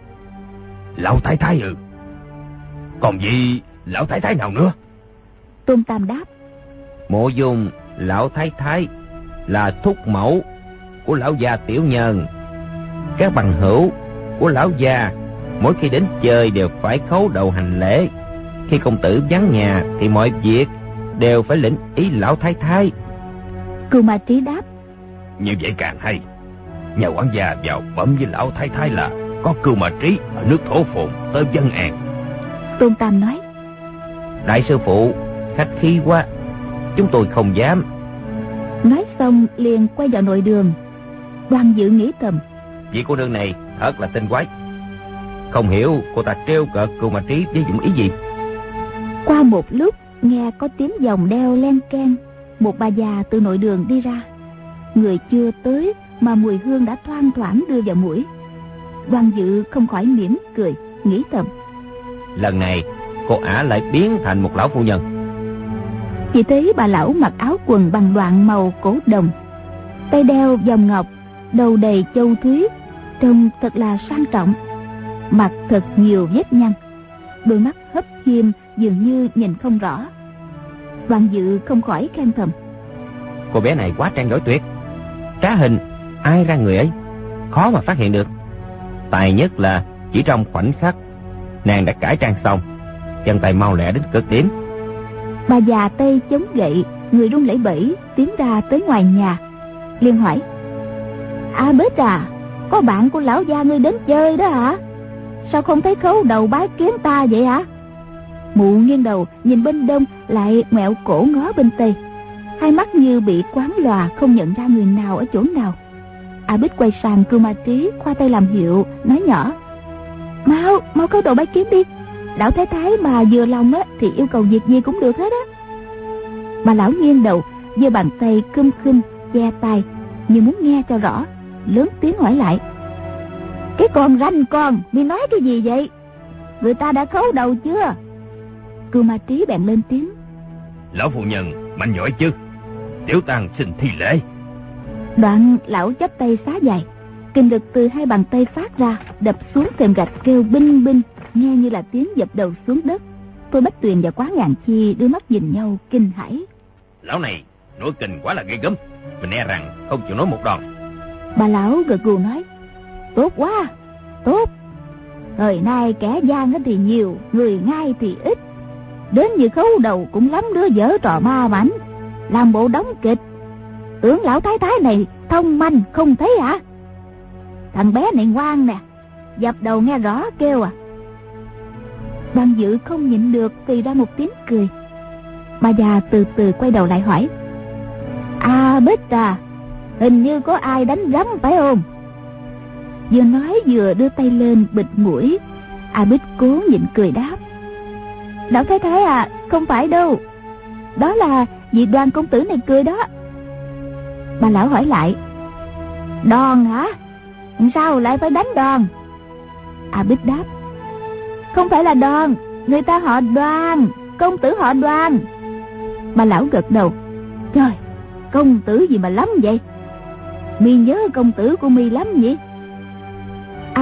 Lão thái thái ư? Còn gì lão thái thái nào nữa? Tôn Tam đáp: Mộ Dung lão thái thái là thúc mẫu của lão gia tiểu nhân. Các bằng hữu của lão gia mỗi khi đến chơi đều phải khấu đầu hành lễ. Khi công tử vắng nhà thì mọi việc đều phải lĩnh ý lão thái thái. Cưu Ma Trí đáp: Như vậy càng hay. Nhà quản gia vào bẩm với lão thái thái là có Cưu Ma Trí ở nước Thổ Phồn tới Vân An. Tôn Tam nói: Đại sư phụ khách khí quá, chúng tôi không dám. Nói xong liền quay vào nội đường. Đoàn Dự nghĩ thầm: Vị cô nương này thật là tinh quái. Không hiểu cô ta trêu cợt Cưu Ma Trí với dụng ý gì. Qua một lúc nghe có tiếng vòng đeo len keng. Một bà già từ nội đường đi ra. Người chưa tới mà mùi hương đã thoang thoảng đưa vào mũi. Đoàn Dự không khỏi mỉm cười, nghĩ thầm: Lần này cô ả lại biến thành một lão phu nhân. Chỉ thấy bà lão mặc áo quần bằng đoạn màu cổ đồng, tay đeo vòng ngọc, đầu đầy châu thúy, trông thật là sang trọng. Mặt thật nhiều vết nhăn, đôi mắt hấp hiêm dường như nhìn không rõ. Đoàn Dự không khỏi khen thầm: Cô bé này quá trang giỏi tuyệt. Trá hình ai ra người ấy, khó mà phát hiện được. Tài nhất là chỉ trong khoảnh khắc nàng đã cải trang xong, chân tay mau lẹ đến cực điểm. Bà già tay chống gậy, người run lẩy bẩy tiến ra tới ngoài nhà, liền hỏi: Bích à, có bạn của lão gia ngươi đến chơi đó hả? Sao không thấy khấu đầu bái kiến ta vậy hả? Mụ nghiêng đầu nhìn bên đông, lại ngoẹo cổ ngó bên tây, hai mắt như bị quáng lòa, không nhận ra người nào ở chỗ nào. Bích quay sang Cưu Ma Trí, khoa tay làm hiệu, nói nhỏ: Mau khấu đầu bái kiến đi. Lão thái thái mà vừa lòng á thì yêu cầu việc gì cũng được hết á. Bà lão nghiêng đầu, giơ bàn tay khum khum che tai, như muốn nghe cho rõ, lớn tiếng hỏi lại: Cái con ranh con, mi nói cái gì vậy? Người ta đã khấu đầu chưa? Cưu Ma Trí bèn lên tiếng: Lão phu nhân mạnh giỏi chứ, tiểu tăng xin thi lễ. Đoạn lão chắp tay xá dài, kinh lực từ hai bàn tay phát ra, đập xuống thềm gạch kêu binh binh, nghe như là tiếng dập đầu xuống đất. Thôi Bách Tuyền và Quá Ngạn Chi đưa mắt nhìn nhau kinh hãi. Lão này nổi kình quá là ghê gớm, mình e rằng không chịu nói một đòn. Bà lão gật gù nói: Tốt quá, tốt. Thời nay kẻ gian thì nhiều, người ngai thì ít. Đến như khấu đầu cũng lắm đứa dở trò ma mảnh, làm bộ đóng kịch. Tưởng lão thái thái này thông manh không thấy hả? Thằng bé này ngoan nè, dập đầu nghe rõ kêu à. Đoàn Dự không nhịn được phì ra một tiếng cười. Bà già từ từ quay đầu lại hỏi: Bích à, hình như có ai đánh rắm phải không? Vừa nói vừa đưa tay lên bịt mũi. Bích cố nhịn cười đáp: Lão thái thái à, không phải đâu. Đó là vì Đoàn công tử này cười đó. Bà lão hỏi lại: Đòn hả? Sao lại phải đánh đòn? Bích đáp: Không phải là đòn, người ta họ Đoàn, công tử họ Đoàn. Bà lão gật đầu: Trời, công tử gì mà lắm vậy? Mi nhớ công tử của mi lắm vậy?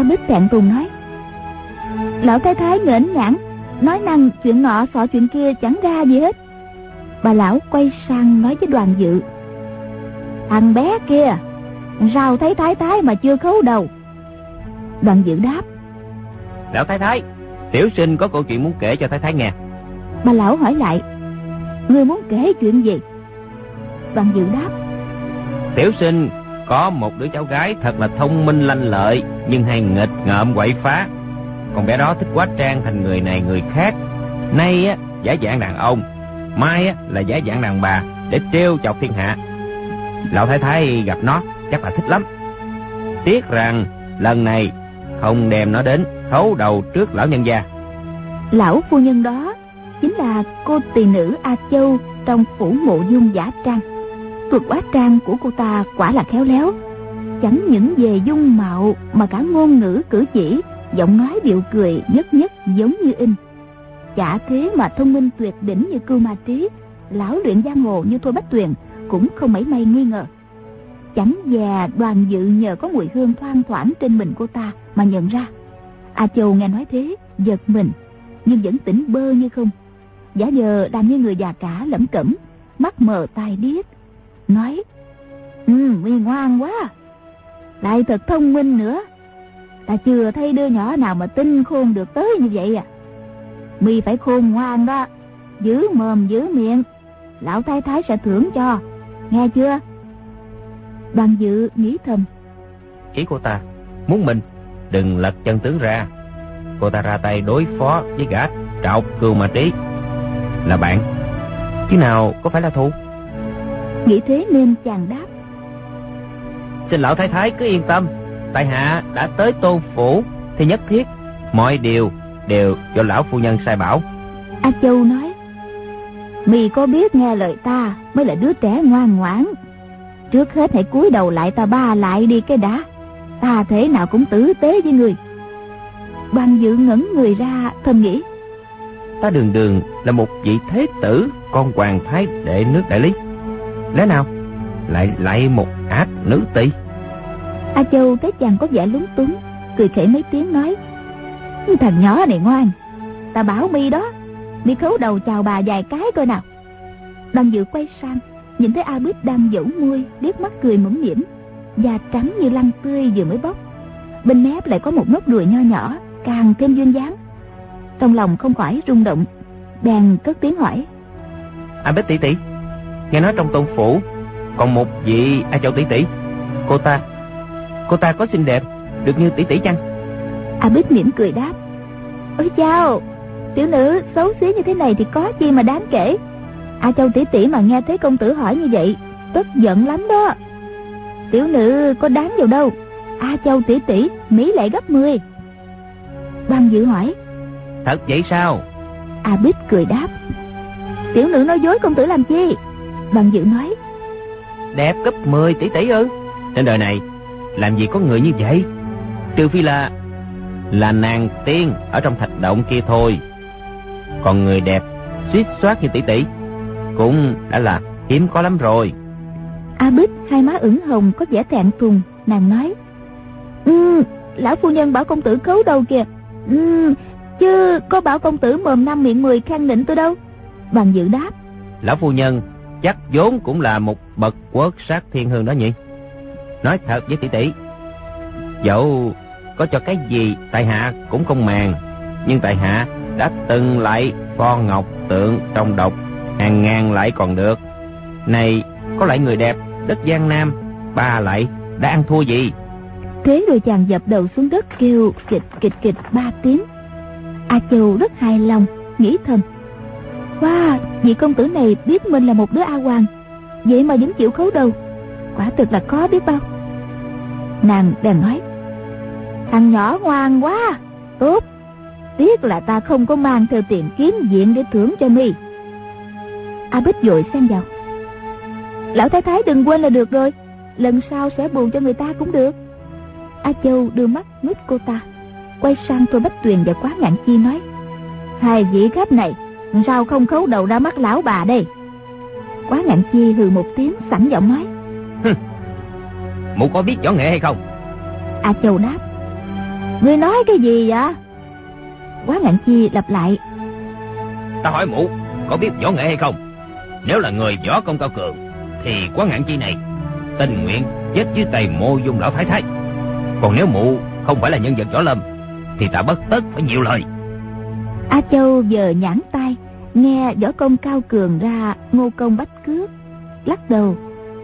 A Bích thẹn thùng nói: Lão thái thái nghển nhãn, nói năng chuyện nọ xọ chuyện kia chẳng ra gì hết. Bà lão quay sang nói với Đoàn Dự: Thằng bé kia, sao thấy thái thái mà chưa khấu đầu? Đoàn Dự đáp: Lão thái thái, tiểu sinh có câu chuyện muốn kể cho thái thái nghe. Bà lão hỏi lại: Ngươi muốn kể chuyện gì? Đoàn Dự đáp: Tiểu sinh có một đứa cháu gái thật là thông minh lanh lợi, nhưng hay nghịch ngợm quậy phá. Con bé đó thích hóa trang thành người này người khác. Nay á giả dạng đàn ông, mai á là giả dạng đàn bà, để trêu chọc thiên hạ. Lão thái thái gặp nó chắc là thích lắm. Tiếc rằng lần này không đem nó đến khấu đầu trước lão nhân gia. Lão phu nhân đó chính là cô tỳ nữ A Châu trong phủ Mộ Dung giả trang. Thuật hóa trang của cô ta quả là khéo léo, chẳng những về dung mạo mà cả ngôn ngữ cử chỉ, giọng nói điệu cười nhất nhất giống như in. Chả thế mà thông minh tuyệt đỉnh như Cưu Ma Trí, lão luyện giang hồ như Thôi Bách Tuyền cũng không mảy may nghi ngờ. Chẳng dè Đoàn Dự nhờ có mùi hương thoang thoảng trên mình cô ta mà nhận ra. A Châu nghe nói thế giật mình, nhưng vẫn tỉnh bơ như không, giả vờ làm như người già cả lẩm cẩm, mắt mờ tai điếc, nói: Mi ngoan quá, lại thật thông minh nữa. Ta chưa thấy đứa nhỏ nào mà tinh khôn được tới như vậy à. Mi phải khôn ngoan đó, giữ mồm giữ miệng, lão thái thái sẽ thưởng cho, nghe chưa? Đoàn Dự nghĩ thầm: Ý cô ta muốn mình đừng lật chân tướng ra. Cô ta ra tay đối phó với gã Trọc Cưu Ma Trí là bạn, chứ nào có phải là thù. Nghĩ thế nên chàng đáp: Xin lão thái thái cứ yên tâm, tại hạ đã tới Tôn phủ thì nhất thiết mọi điều đều do lão phu nhân sai bảo. A Châu nói: Mi có biết nghe lời ta mới là đứa trẻ ngoan ngoãn. Trước hết hãy cúi đầu lại ta ba lại đi cái đã, ta thế nào cũng tử tế với người. Đoàn Dự ngẩn người ra thầm nghĩ: Ta đường đường là một vị thế tử, con hoàng thái đệ nước Đại Lý, lẽ nào lại một ác nữ tỳ? A Châu thấy chàng có vẻ lúng túng, cười khẩy mấy tiếng nói: Thằng nhỏ này ngoan, ta bảo Mi đó, Mi khấu đầu chào bà vài cái coi nào. Đoàn Dự quay sang nhìn thấy A Bích đang dẫu môi, liếc mắt cười mũm mĩm, da trắng như lăng tươi vừa mới bóc, bên mép lại có một nốt ruồi nho nhỏ, càng thêm duyên dáng. Trong lòng không khỏi rung động, bèn cất tiếng hỏi: A Bích tỷ tỷ, nghe nói trong Tôn phủ còn một vị A Châu tỷ tỷ, cô ta có xinh đẹp được như tỷ tỷ chăng? A Bích mỉm cười đáp: Ôi chao, tiểu nữ xấu xí như thế này thì có chi mà đáng kể. A Châu tỷ tỷ mà nghe thấy công tử hỏi như vậy tức giận lắm đó. Tiểu nữ có đáng vào đâu, A Châu tỷ tỷ mỹ lệ gấp 10. Đoàn Dự hỏi: Thật vậy sao? A Bích cười đáp: Tiểu nữ nói dối công tử làm chi? Đoàn Dự nói: Đẹp gấp 10 tỷ tỷ ư? Trên đời này làm gì có người như vậy, trừ phi là nàng tiên ở trong thạch động kia thôi. Còn người đẹp suýt soát như tỷ tỷ cũng đã là hiếm có lắm rồi. A Bích hai má ửng hồng có vẻ thẹn thùng, nàng nói: Lão phu nhân bảo công tử khấu đầu kìa. Chứ có bảo công tử mồm 5 miệng 10 khen nịnh tôi đâu. Đoàn Dự đáp: Lão phu nhân chắc vốn cũng là một bậc quốc sát thiên hương đó nhỉ. Nói thật với tỷ tỷ, dẫu có cho cái gì tại hạ cũng không màng, nhưng tại hạ đã từng lại pho ngọc tượng trong độc hàng ngàn lại còn được. Này có lại người đẹp đất Giang Nam, ba lại đã ăn thua gì? Thế rồi chàng dập đầu xuống đất kêu kịch kịch kịch 3 tiếng. A Châu rất hài lòng, nghĩ thầm: Wow, vị công tử này biết mình là một đứa A Hoàng, vậy mà vẫn chịu khấu đầu, quả thực là khó biết bao. Nàng bèn nói: Thằng nhỏ ngoan quá, tốt, tiếc là ta không có mang theo tiền kiếm diện để thưởng cho mi. A Bích vội xen vào: Lão thái thái đừng quên là được rồi, lần sau sẽ buồn cho người ta cũng được. A Châu đưa mắt nguyết cô ta, quay sang Thôi Bách Tuyền và Quá Ngạn Chi nói: Hai vị khách này sao không khấu đầu ra mắt lão bà đây? Quá Ngạn Chi hừ một tiếng, sẵn giọng nói: Mụ có biết võ nghệ hay không? A Châu đáp: Ngươi nói cái gì vậy? Quá Ngạn Chi lặp lại. Ta hỏi mụ, có biết võ nghệ hay không? Nếu là người võ công cao cường thì Quá Ngạn Chi này tình nguyện chết dưới tay Mộ Dung lão thái thái. Còn nếu mụ không phải là nhân vật võ lâm thì ta bất tất phải nhiều lời. A Châu giờ nhãn tai, nghe võ công cao cường ra Ngô Công Bách Cước, lắc đầu.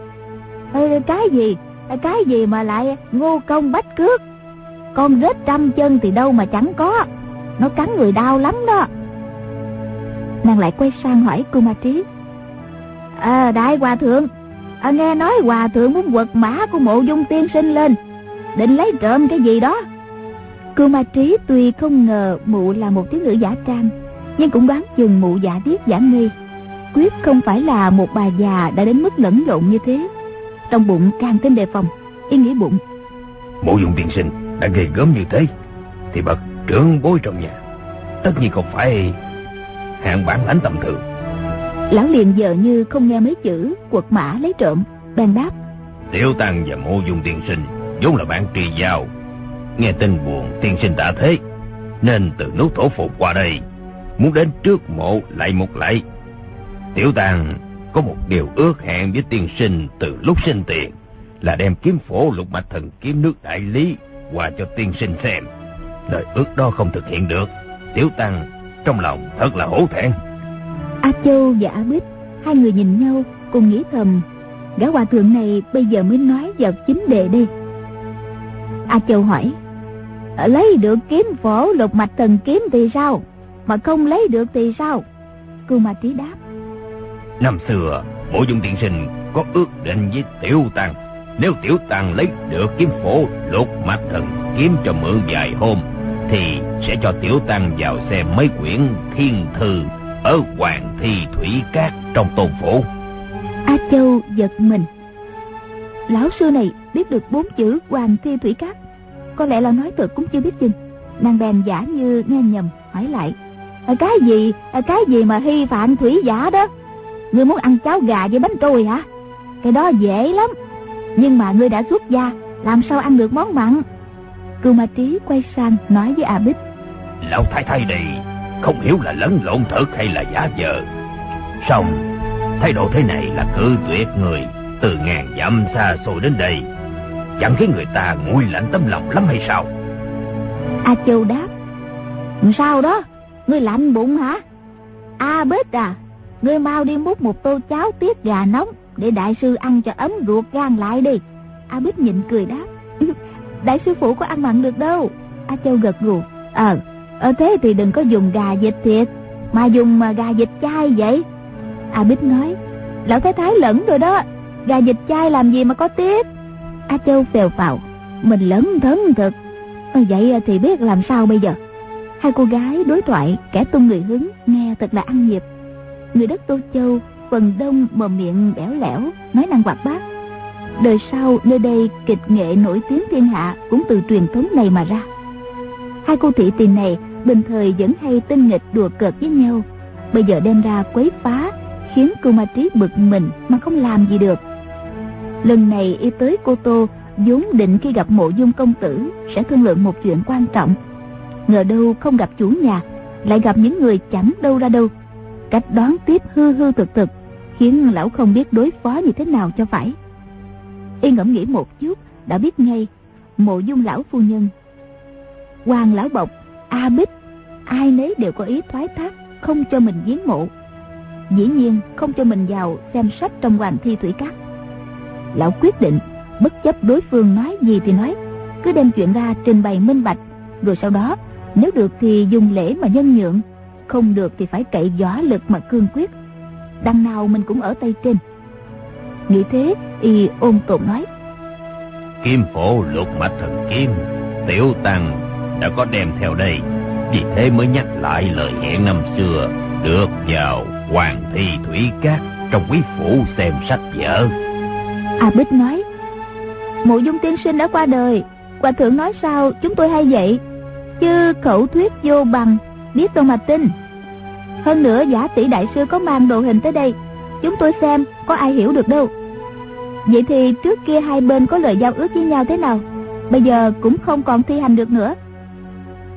Cái gì mà lại Ngô Công Bách Cước? Con rết trăm chân thì đâu mà chẳng có, nó cắn người đau lắm đó. Nàng lại quay sang hỏi cô Ma Trí. Đại hòa thượng, nghe nói hòa thượng muốn quật mã của Mộ Dung tiên sinh lên, định lấy trộm cái gì đó. Cô Ma Trí tuy không ngờ mụ là một thiếu nữ giả trang, nhưng cũng đoán chừng mụ giả điếc giả nghi, quyết không phải là một bà già đã đến mức lẫn lộn như thế. Trong bụng càng thêm đề phòng, y nghĩ bụng: Mộ Dung tiên sinh đã ghê gớm như thế thì bậc trưởng bối trong nhà tất nhiên không phải hạng bản lãnh tầm thường. Lão liền giờ như không nghe mấy chữ quật mã lấy trộm, bèn đáp: Tiểu Tăng và Mộ Dung tiên sinh vốn là bạn tri giao, nghe tin buồn tiên sinh đã thế, nên từ nước Thổ Phục qua đây, muốn đến trước mộ lại một lạy. Tiểu Tăng có một điều ước hẹn với tiên sinh từ lúc sinh tiền, là đem kiếm phổ Lục Mạch Thần Kiếm nước Đại Lý qua cho tiên sinh xem. Lời ước đó không thực hiện được, Tiểu Tăng trong lòng thật là hổ thẹn. A Châu và A Bích hai người nhìn nhau cùng nghĩ thầm: gã hòa thượng này bây giờ mới nói vào chính đề đi. A Châu hỏi: lấy được kiếm phổ Lục Mạch Thần Kiếm thì sao, mà không lấy được thì sao? Cô Ma Trí đáp: Năm xưa Mộ Dung tiên sinh có ước định với Tiểu Tăng, nếu Tiểu Tăng lấy được kiếm phổ Lục Mạch Thần Kiếm cho mượn vài hôm, thì sẽ cho Tiểu Tăng vào xem mấy quyển thiên thư ở Hoàng Thi Thủy Cát trong tôn phủ. A Châu giật mình. Lão sư này biết được 4 chữ Hoàng Thi Thủy Cát, có lẽ là nói thật cũng chưa biết chừng. Nàng bèn giả như nghe nhầm, hỏi lại: cái gì mà hy phạm thủy giả đó? Ngươi muốn ăn cháo gà với bánh trôi hả? Cái đó dễ lắm, nhưng mà ngươi đã xuất gia, làm sao ăn được món mặn? Cưu Ma Trí quay sang nói với A Bích: Lão thái thái đây không hiểu là lẫn lộn thật hay là giả vờ. Xong thái độ thế này là cự tuyệt người từ ngàn dặm xa xôi đến đây, chẳng khiến người ta nguội lạnh tấm lòng lắm hay sao? A Châu đáp: sao đó, ngươi lạnh bụng hả? A Bích à, ngươi mau đi múc một tô cháo tiết gà nóng để đại sư ăn cho ấm ruột gan lại đi. A Bích nhịn cười đáp: đại sư phụ có ăn mặn được đâu. A Châu gật gù: thế thì đừng có dùng gà vịt thịt, mà dùng gà vịt chay vậy. A Bích nói: lão thái thái lẫn rồi đó, gà vịt chay làm gì mà có tiết. A Châu phèo phào: mình lẫn thấn thật. Vậy thì biết làm sao bây giờ? Hai cô gái đối thoại kẻ tung người hứng, nghe thật là ăn nhịp. Người đất Tô Châu phần đông mồm miệng bẽo lẽo, nói năng hoạt bát. Đời sau nơi đây kịch nghệ nổi tiếng thiên hạ cũng từ truyền thống này mà ra. Hai cô thị tỳ này bình thời vẫn hay tinh nghịch đùa cợt với nhau, bây giờ đem ra quấy phá, khiến cô Ma Trí bực mình mà không làm gì được. Lần này y tới Cô Tô vốn định khi gặp Mộ Dung công tử sẽ thương lượng một chuyện quan trọng, ngờ đâu không gặp chủ nhà, lại gặp những người chẳng đâu ra đâu. Cách đón tiếp hư hư thực thực, khiến lão không biết đối phó như thế nào cho phải. Y ngẫm nghĩ một chút đã biết ngay Mộ Dung lão phu nhân, Hoàng lão bộc, A Bích, ai nấy đều có ý thoái thác không cho mình viếng mộ, dĩ nhiên không cho mình vào xem sách trong Hoàng Thi Thủy Cát. Lão quyết định bất chấp đối phương nói gì thì nói, cứ đem chuyện ra trình bày minh bạch, rồi sau đó nếu được thì dùng lễ mà nhân nhượng, không được thì phải cậy võ lực mà cương quyết. Đằng nào mình cũng ở tay trên. Nghĩ thế, y ôn tồn nói: Kiếm phổ Lục Mạch Thần Kiếm Tiểu Tăng đã có đem theo đây, vì thế mới nhắc lại lời hẹn năm xưa được vào Hoàng Thi Thủy Cát trong quý phủ xem sách vở. A Bích nói: Mộ Dung tiên sinh đã qua đời, hòa thượng nói sao chúng tôi hay vậy, chứ khẩu thuyết vô bằng, biết đâu mà tin. Hơn nữa giả tỷ đại sư có mang đồ hình tới đây, chúng tôi xem có ai hiểu được đâu. Vậy thì trước kia hai bên có lời giao ước với nhau thế nào, bây giờ cũng không còn thi hành được nữa,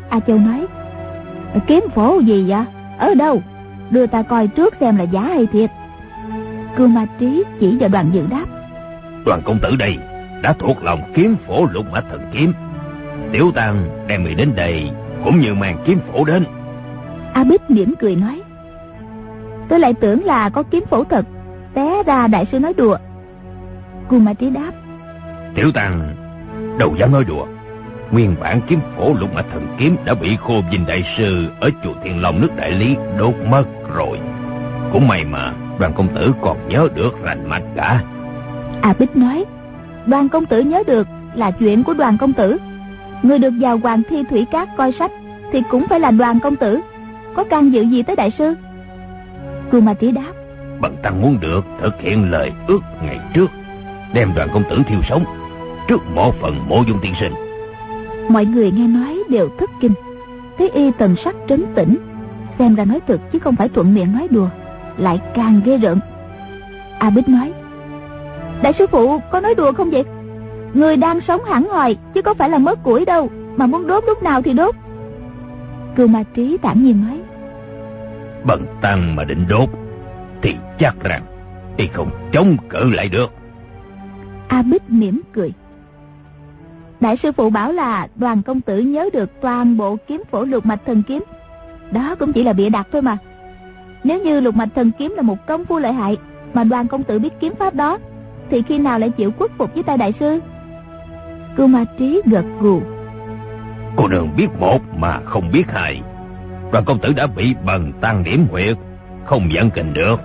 A Châu nói: Kiếm phổ gì vậy? Ở đâu? Đưa ta coi trước xem là giả hay thiệt. Cưu Ma Trí chỉ vào Đoàn Dự đáp: Đoàn công tử đây đã thuộc lòng kiếm phổ Lục Mạch Thần Kiếm. Tiểu Tăng đem người đến đây cũng như mang kiếm phổ đến. A Bích mỉm cười nói: Tôi lại tưởng là có kiếm phổ thật, té ra đại sư nói đùa. Cưu Ma Trí đáp: Tiểu Tăng đâu dám nói đùa. Nguyên bản kiếm phổ Lục Mạch Thần Kiếm đã bị Khô Vinh đại sư ở chùa Thiên Long nước Đại Lý đốt mất rồi. Cũng may mà Đoàn công tử còn nhớ được rành mạch cả. A Bích nói: Đoàn công tử nhớ được là chuyện của Đoàn công tử. Người được vào Hoàng Thi Thủy Cát coi sách thì cũng phải là Đoàn công tử, có can dự gì tới đại sư? Cưu Ma Trí đáp: Bần tăng muốn được thực hiện lời ước ngày trước, đem Đoàn công tử thiêu sống trước mộ phần Mộ Dung tiên sinh. Mọi người nghe nói đều thất kinh. Thấy y thần sắc trấn tĩnh, xem ra nói thật chứ không phải thuận miệng nói đùa, lại càng ghê rợn. A Bích nói: Đại sư phụ có nói đùa không vậy? Người đang sống hẳn hoài chứ có phải là mất củi đâu, mà muốn đốt lúc nào thì đốt. Cưu Ma Trí thản nhiên nói: Bần tăng mà định đốt thì chắc rằng y không chống cự lại được. A Bích mỉm cười: Đại sư phụ bảo là Đoàn công tử nhớ được toàn bộ kiếm phổ Lục Mạch Thần Kiếm, đó cũng chỉ là bịa đặt thôi mà. Nếu như Lục Mạch Thần Kiếm là một công phu lợi hại mà Đoàn công tử biết kiếm pháp đó, thì khi nào lại chịu khuất phục với tay đại sư? Cưu Ma Trí gật gù: Cô nương biết một mà không biết hai. Đoàn công tử đã bị bần tăng điểm huyệt, không giận kình được.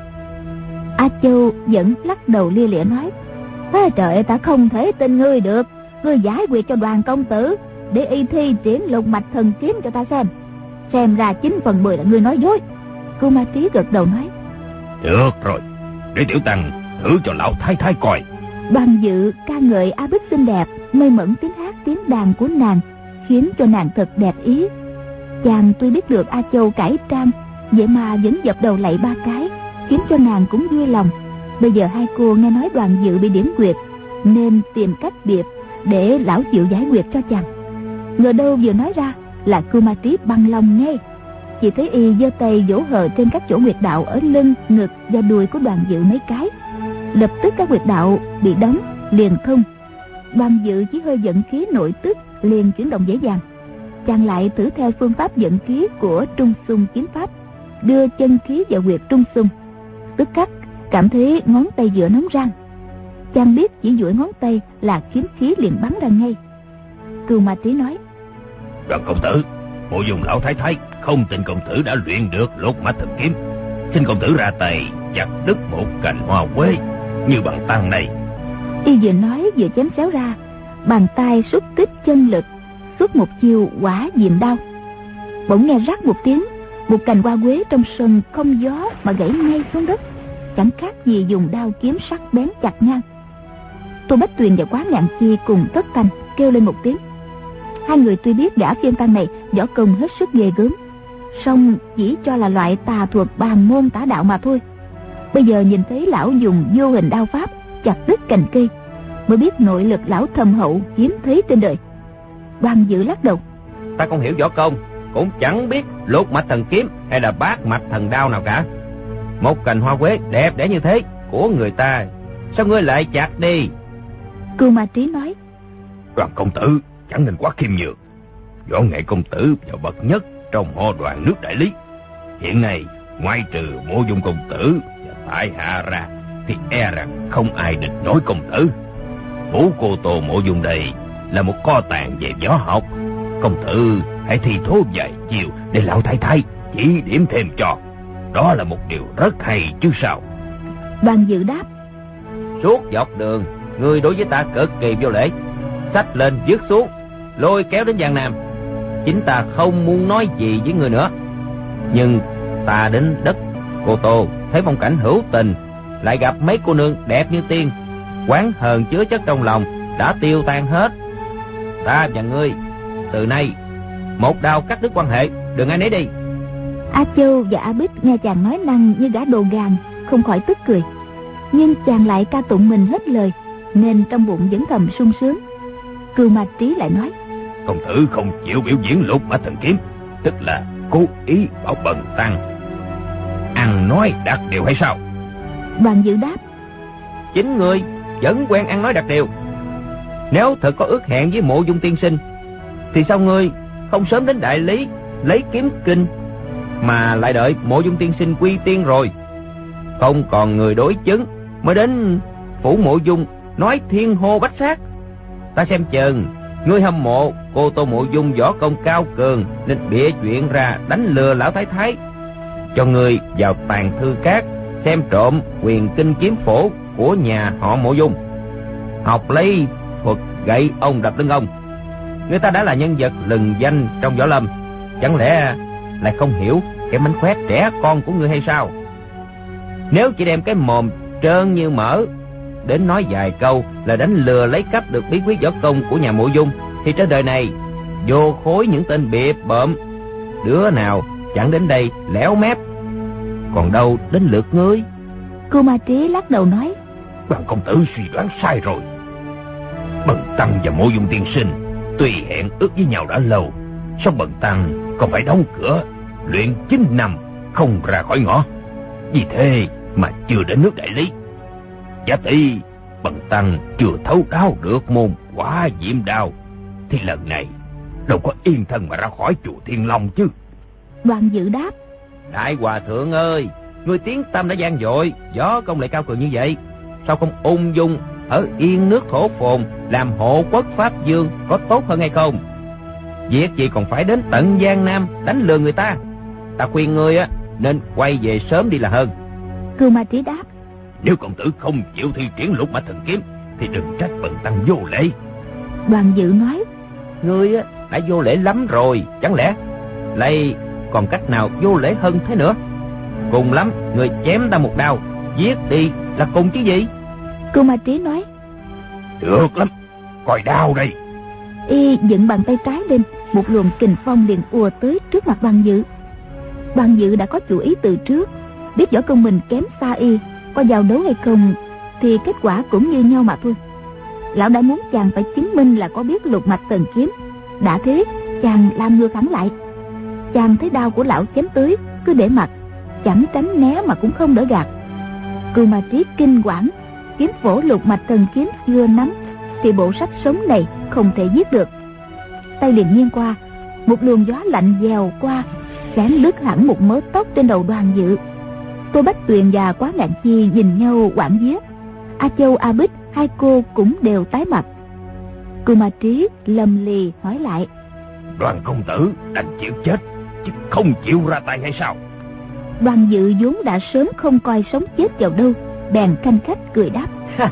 A Châu vẫn lắc đầu lia lịa nói: Trời ơi, ta không thể tin ngươi được. Ngươi giải quyết cho Đoàn công tử để y thi triển Lục Mạch Thần Kiếm cho ta xem ra 9/10 là ngươi nói dối. Cưu Ma Trí gật đầu nói: Được rồi, để tiểu tăng thử cho lão thái thái coi. Đoàn Dự ca ngợi A Bích xinh đẹp, mê mẩn tiếng hát tiếng đàn của nàng, khiến cho nàng thật đẹp ý. Chàng tuy biết được A Châu cải trang, vậy mà vẫn dập đầu lạy 3 cái, khiến cho nàng cũng vui lòng. Bây giờ hai cô nghe nói Đoàn Dự bị điểm quyệt, nên tìm cách điệp để lão chịu giải quyệt cho chàng. Ngờ đâu vừa nói ra là Cưu Ma Trí băng lòng ngay. Chỉ thấy y giơ tay vỗ hờ trên các chỗ huyệt đạo ở lưng, ngực và đùi của Đoàn Dự mấy cái, lập tức các huyệt đạo bị đóng liền thông. Đoàn Dự chỉ hơi vận khí nội tức liền chuyển động dễ dàng. Chàng lại thử theo phương pháp vận khí của Trung Xung kiếm pháp, đưa chân khí vào huyệt Trung Xung, tức khắc cảm thấy ngón tay giữa nóng rang. Chàng biết chỉ duỗi ngón tay là kiếm khí liền bắn ra ngay. Cưu Ma Trí nói: Đoàn công tử, Mộ Dung lão thái thái không tin công tử đã luyện được Lục Mạch Thần Kiếm, xin công tử ra tay chặt đứt một cành hoa quế như bằng tăng này. Y vừa nói vừa chém xéo ra, bàn tay xuất tích chân lực, xuất một chiêu Hỏa Diệm Đao. Bỗng nghe rắc một tiếng, một cành hoa quế trong sân không gió mà gãy ngay xuống đất, chẳng khác gì dùng đao kiếm sắc bén chặt ngang. Tô Bách Tuyền và Quá Ngạn Chi cùng Tất Thành kêu lên một tiếng. Hai người tuy biết gã phiên tăng này võ công hết sức ghê gớm, song chỉ cho là loại tà thuật bàn môn tả đạo mà thôi. Bây giờ nhìn thấy lão dùng vô hình đao pháp chặt đứt cành cây, mới biết nội lực lão thâm hậu hiếm thấy trên đời. Đoàn Dự lắc đầu: Ta không hiểu võ công, cũng chẳng biết Lục Mạch Thần Kiếm hay là Bát Mạch Thần Đao nào cả. Một cành hoa quế đẹp đẽ như thế của người ta, sao ngươi lại chặt đi? Cưu Ma Trí nói: Đoàn công tử chẳng nên quá khiêm nhường. Võ nghệ công tử và bậc nhất trong họ Đoàn nước Đại Lý. Hiện nay ngoại trừ Mộ Dung công tử và tại hạ ra thì e rằng không ai địch nổi công tử. Vũ cô Tô Mộ Dung đây là một kho tàng về võ học. Công tử hãy thi thố vài chiều để lão thái thái chỉ điểm thêm cho. Đó là một điều rất hay chứ sao. Đoàn Dự đáp: Suốt dọc đường ngươi đối với ta cực kỳ vô lễ, xách lên vứt xuống, lôi kéo đến Giang Nam. Chính ta không muốn nói gì với ngươi nữa, nhưng ta đến đất Cô Tô thấy phong cảnh hữu tình, lại gặp mấy cô nương đẹp như tiên, oán hờn chứa chất trong lòng đã tiêu tan hết. Ta và ngươi từ nay một đao cắt đứt quan hệ, đừng ai nấy đi. A Châu và A Bích nghe chàng nói năng như gã đồ gàn, không khỏi tức cười, nhưng chàng lại ca tụng mình hết lời, nên trong bụng vẫn thầm sung sướng. Cưu Ma Trí lại nói: công tử không chịu biểu diễn Lục Mã Thần Kiếm, tức là cố ý bảo Bần Tăng ăn nói đặt điều hay sao? Đoàn Dự đáp: Chính người vẫn quen ăn nói đặt điều. Nếu thật có ước hẹn với Mộ Dung tiên sinh, thì sao ngươi không sớm đến đại lý lấy kiếm kinh, mà lại đợi Mộ Dung tiên sinh quy tiên rồi, không còn người đối chứng mới đến phủ Mộ Dung nói thiên hô bách sát? Ta xem chừng ngươi hâm mộ cô Tô Mộ Dung võ công cao cường, nên bịa chuyện ra đánh lừa lão thái thái, cho ngươi vào tàng thư cát xem trộm quyền kinh kiếm phổ của nhà họ Mộ Dung, học lấy thuật gậy ông đập lưng ông. Người ta đã là nhân vật lừng danh trong võ lâm, chẳng lẽ lại không hiểu cái mánh khóe trẻ con của ngươi hay sao? Nếu chỉ đem cái mồm trơn như mỡ đến nói vài câu là đánh lừa lấy cắp được bí quyết võ công của nhà Mộ Dung, thì trên đời này vô khối những tên bịp bợm, đứa nào chẳng đến đây lẻo mép, còn đâu đến lượt ngươi. Cô Ma Trí lắc đầu nói: Đoàn công tử suy đoán sai rồi. Bần Tăng và Mộ Dung tiên sinh tuy hẹn ước với nhau đã lâu, song Bần Tăng còn phải đóng cửa luyện 9 năm không ra khỏi ngõ, vì thế mà chưa đến nước đại lý. Giả tỷ Bần Tăng chưa thấu đáo được môn Hỏa Diệm Đao, thì lần này đâu có yên thân mà ra khỏi chùa Thiên Long chứ. Đoàn Dự đáp: Đại hòa thượng ơi, người tiếng tâm đã vang dội, võ công lại cao cường như vậy, sao không ung dung ở yên nước thổ phồn làm hộ quốc pháp vương có tốt hơn hay không? Việc gì còn phải đến tận Giang Nam đánh lừa người ta? Ta khuyên ngươi nên quay về sớm đi là hơn. Cô Ma Trí đáp: Nếu công tử không chịu thi triển Lục Mã Thần Kiếm thì đừng trách Bần Tăng vô lễ. Đoàn Dự nói: Ngươi đã vô lễ lắm rồi, chẳng lẽ lại còn cách nào vô lễ hơn thế nữa? Cùng lắm người chém ta một đao, giết đi là cùng chứ gì? Cô Ma Trí nói: Được lắm, coi đao đây. Y dựng bàn tay trái lên, một luồng kình phong liền ùa tới trước mặt Đoàn Dự. Đoàn Dự đã có chủ ý từ trước, biết võ công mình kém xa y, có giao đấu hay không thì kết quả cũng như nhau mà thôi. Lão đã muốn chàng phải chứng minh là có biết Lục Mạch Thần Kiếm, đã thế chàng làm ngược hẳn lại. Chàng thấy đao của lão chém tới, cứ để mặc, chẳng tránh né mà cũng không đỡ gạt. Cưu Ma Trí kinh quản, kiếm phổ Lục Mạch Thần Kiếm chưa nắm thì bộ sách sống này không thể giết được. Tay liền nghiêng qua, một luồng gió lạnh dèo qua, xén lướt hẳn một mớ tóc trên đầu Đoàn Dự. Tô Bách Tuyền và Quá Ngạn Chi nhìn nhau quảng vía. A Châu, A Bích hai cô cũng đều tái mặt. Cưu Ma Trí lầm lì hỏi lại: Đoàn công tử đành chịu chết chứ không chịu ra tay hay sao? Đoàn Dự vốn đã sớm không coi sống chết vào đâu, bèn khanh khách cười đáp: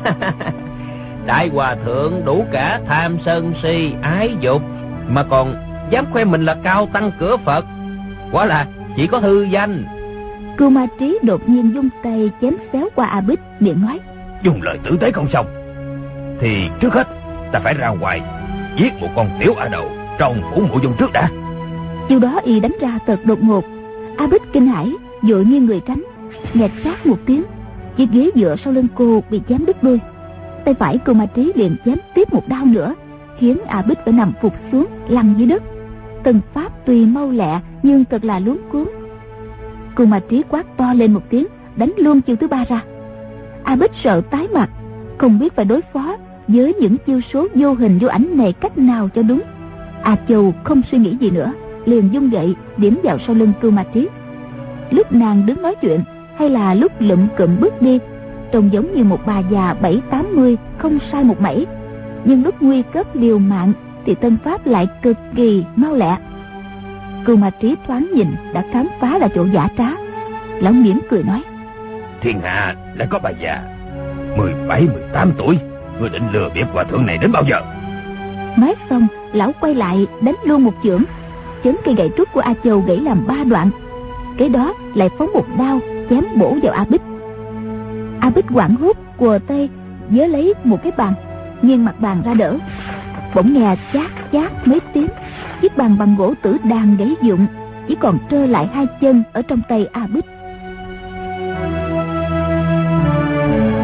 Đại hòa thượng đủ cả tham sân si ái dục, mà còn dám khoe mình là cao tăng cửa Phật, quả là chỉ có hư danh. Cưu Ma Trí đột nhiên vung tay chém xéo qua A Bích, miệng nói: Dùng lời tử tế không xong thì trước hết ta phải ra ngoài giết một con tiểu a đầu trong phủ Mộ Dung trước đã. Chiêu đó y đánh ra thật đột ngột. A Bích kinh hãi, vội nghiêng người tránh, nghẹt sát một tiếng, chiếc ghế dựa sau lưng cô bị chém đứt đôi. Tay phải Cưu Ma Trí liền chém tiếp một đao nữa, khiến A Bích phải nằm phục xuống lăn dưới đất. Từng pháp tuy mau lẹ nhưng thật là luống cuống. Cưu Ma Trí quát to lên một tiếng, đánh luôn chiêu thứ ba ra. A Bích sợ tái mặt, không biết phải đối phó với những chiêu số vô hình vô ảnh này cách nào cho đúng. A Châu không suy nghĩ gì nữa, liền vung gậy điểm vào sau lưng Cưu Ma Trí. Lúc nàng đứng nói chuyện hay là lúc lụm cụm bước đi, trông giống như một bà già 70-80, không sai một mảy. Nhưng lúc nguy cấp liều mạng thì thân pháp lại cực kỳ mau lẹ. Cưu Ma Trí thoáng nhìn đã khám phá là chỗ giả trá. Lão mỉm cười nói: Thiên hạ đã có bà già 17-18 tuổi, người định lừa bịp hòa thượng này đến bao giờ? Nói xong, lão quay lại đánh luôn một chưởng, chấn cây gậy trúc của A Châu gãy làm 3 đoạn. Kế đó lại phóng một đao chém bổ vào A Bích. A Bích hoảng hốt quờ tay vớ lấy một cái bàn, nghiêng mặt bàn ra đỡ. Bỗng nghe chát chát mấy tiếng, chiếc bàn bằng gỗ tử đàn gãy vụn, chỉ còn trơ lại 2 chân ở trong tay A Bích.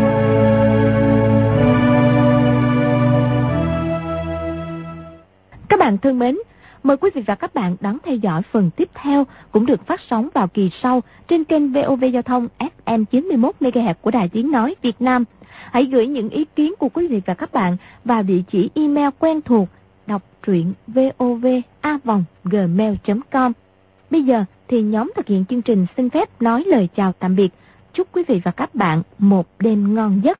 Các Các bạn thân mến, mời quý vị và các bạn đón theo dõi phần tiếp theo cũng được phát sóng vào kỳ sau trên kênh VOV Giao thông FM 91 MHz của Đài Tiếng nói Việt Nam. Hãy gửi những ý kiến của quý vị và các bạn vào địa chỉ email quen thuộc đọc truyện vova@gmail.com. Bây giờ thì nhóm thực hiện chương trình xin phép nói lời chào tạm biệt. Chúc quý vị và các bạn một đêm ngon giấc.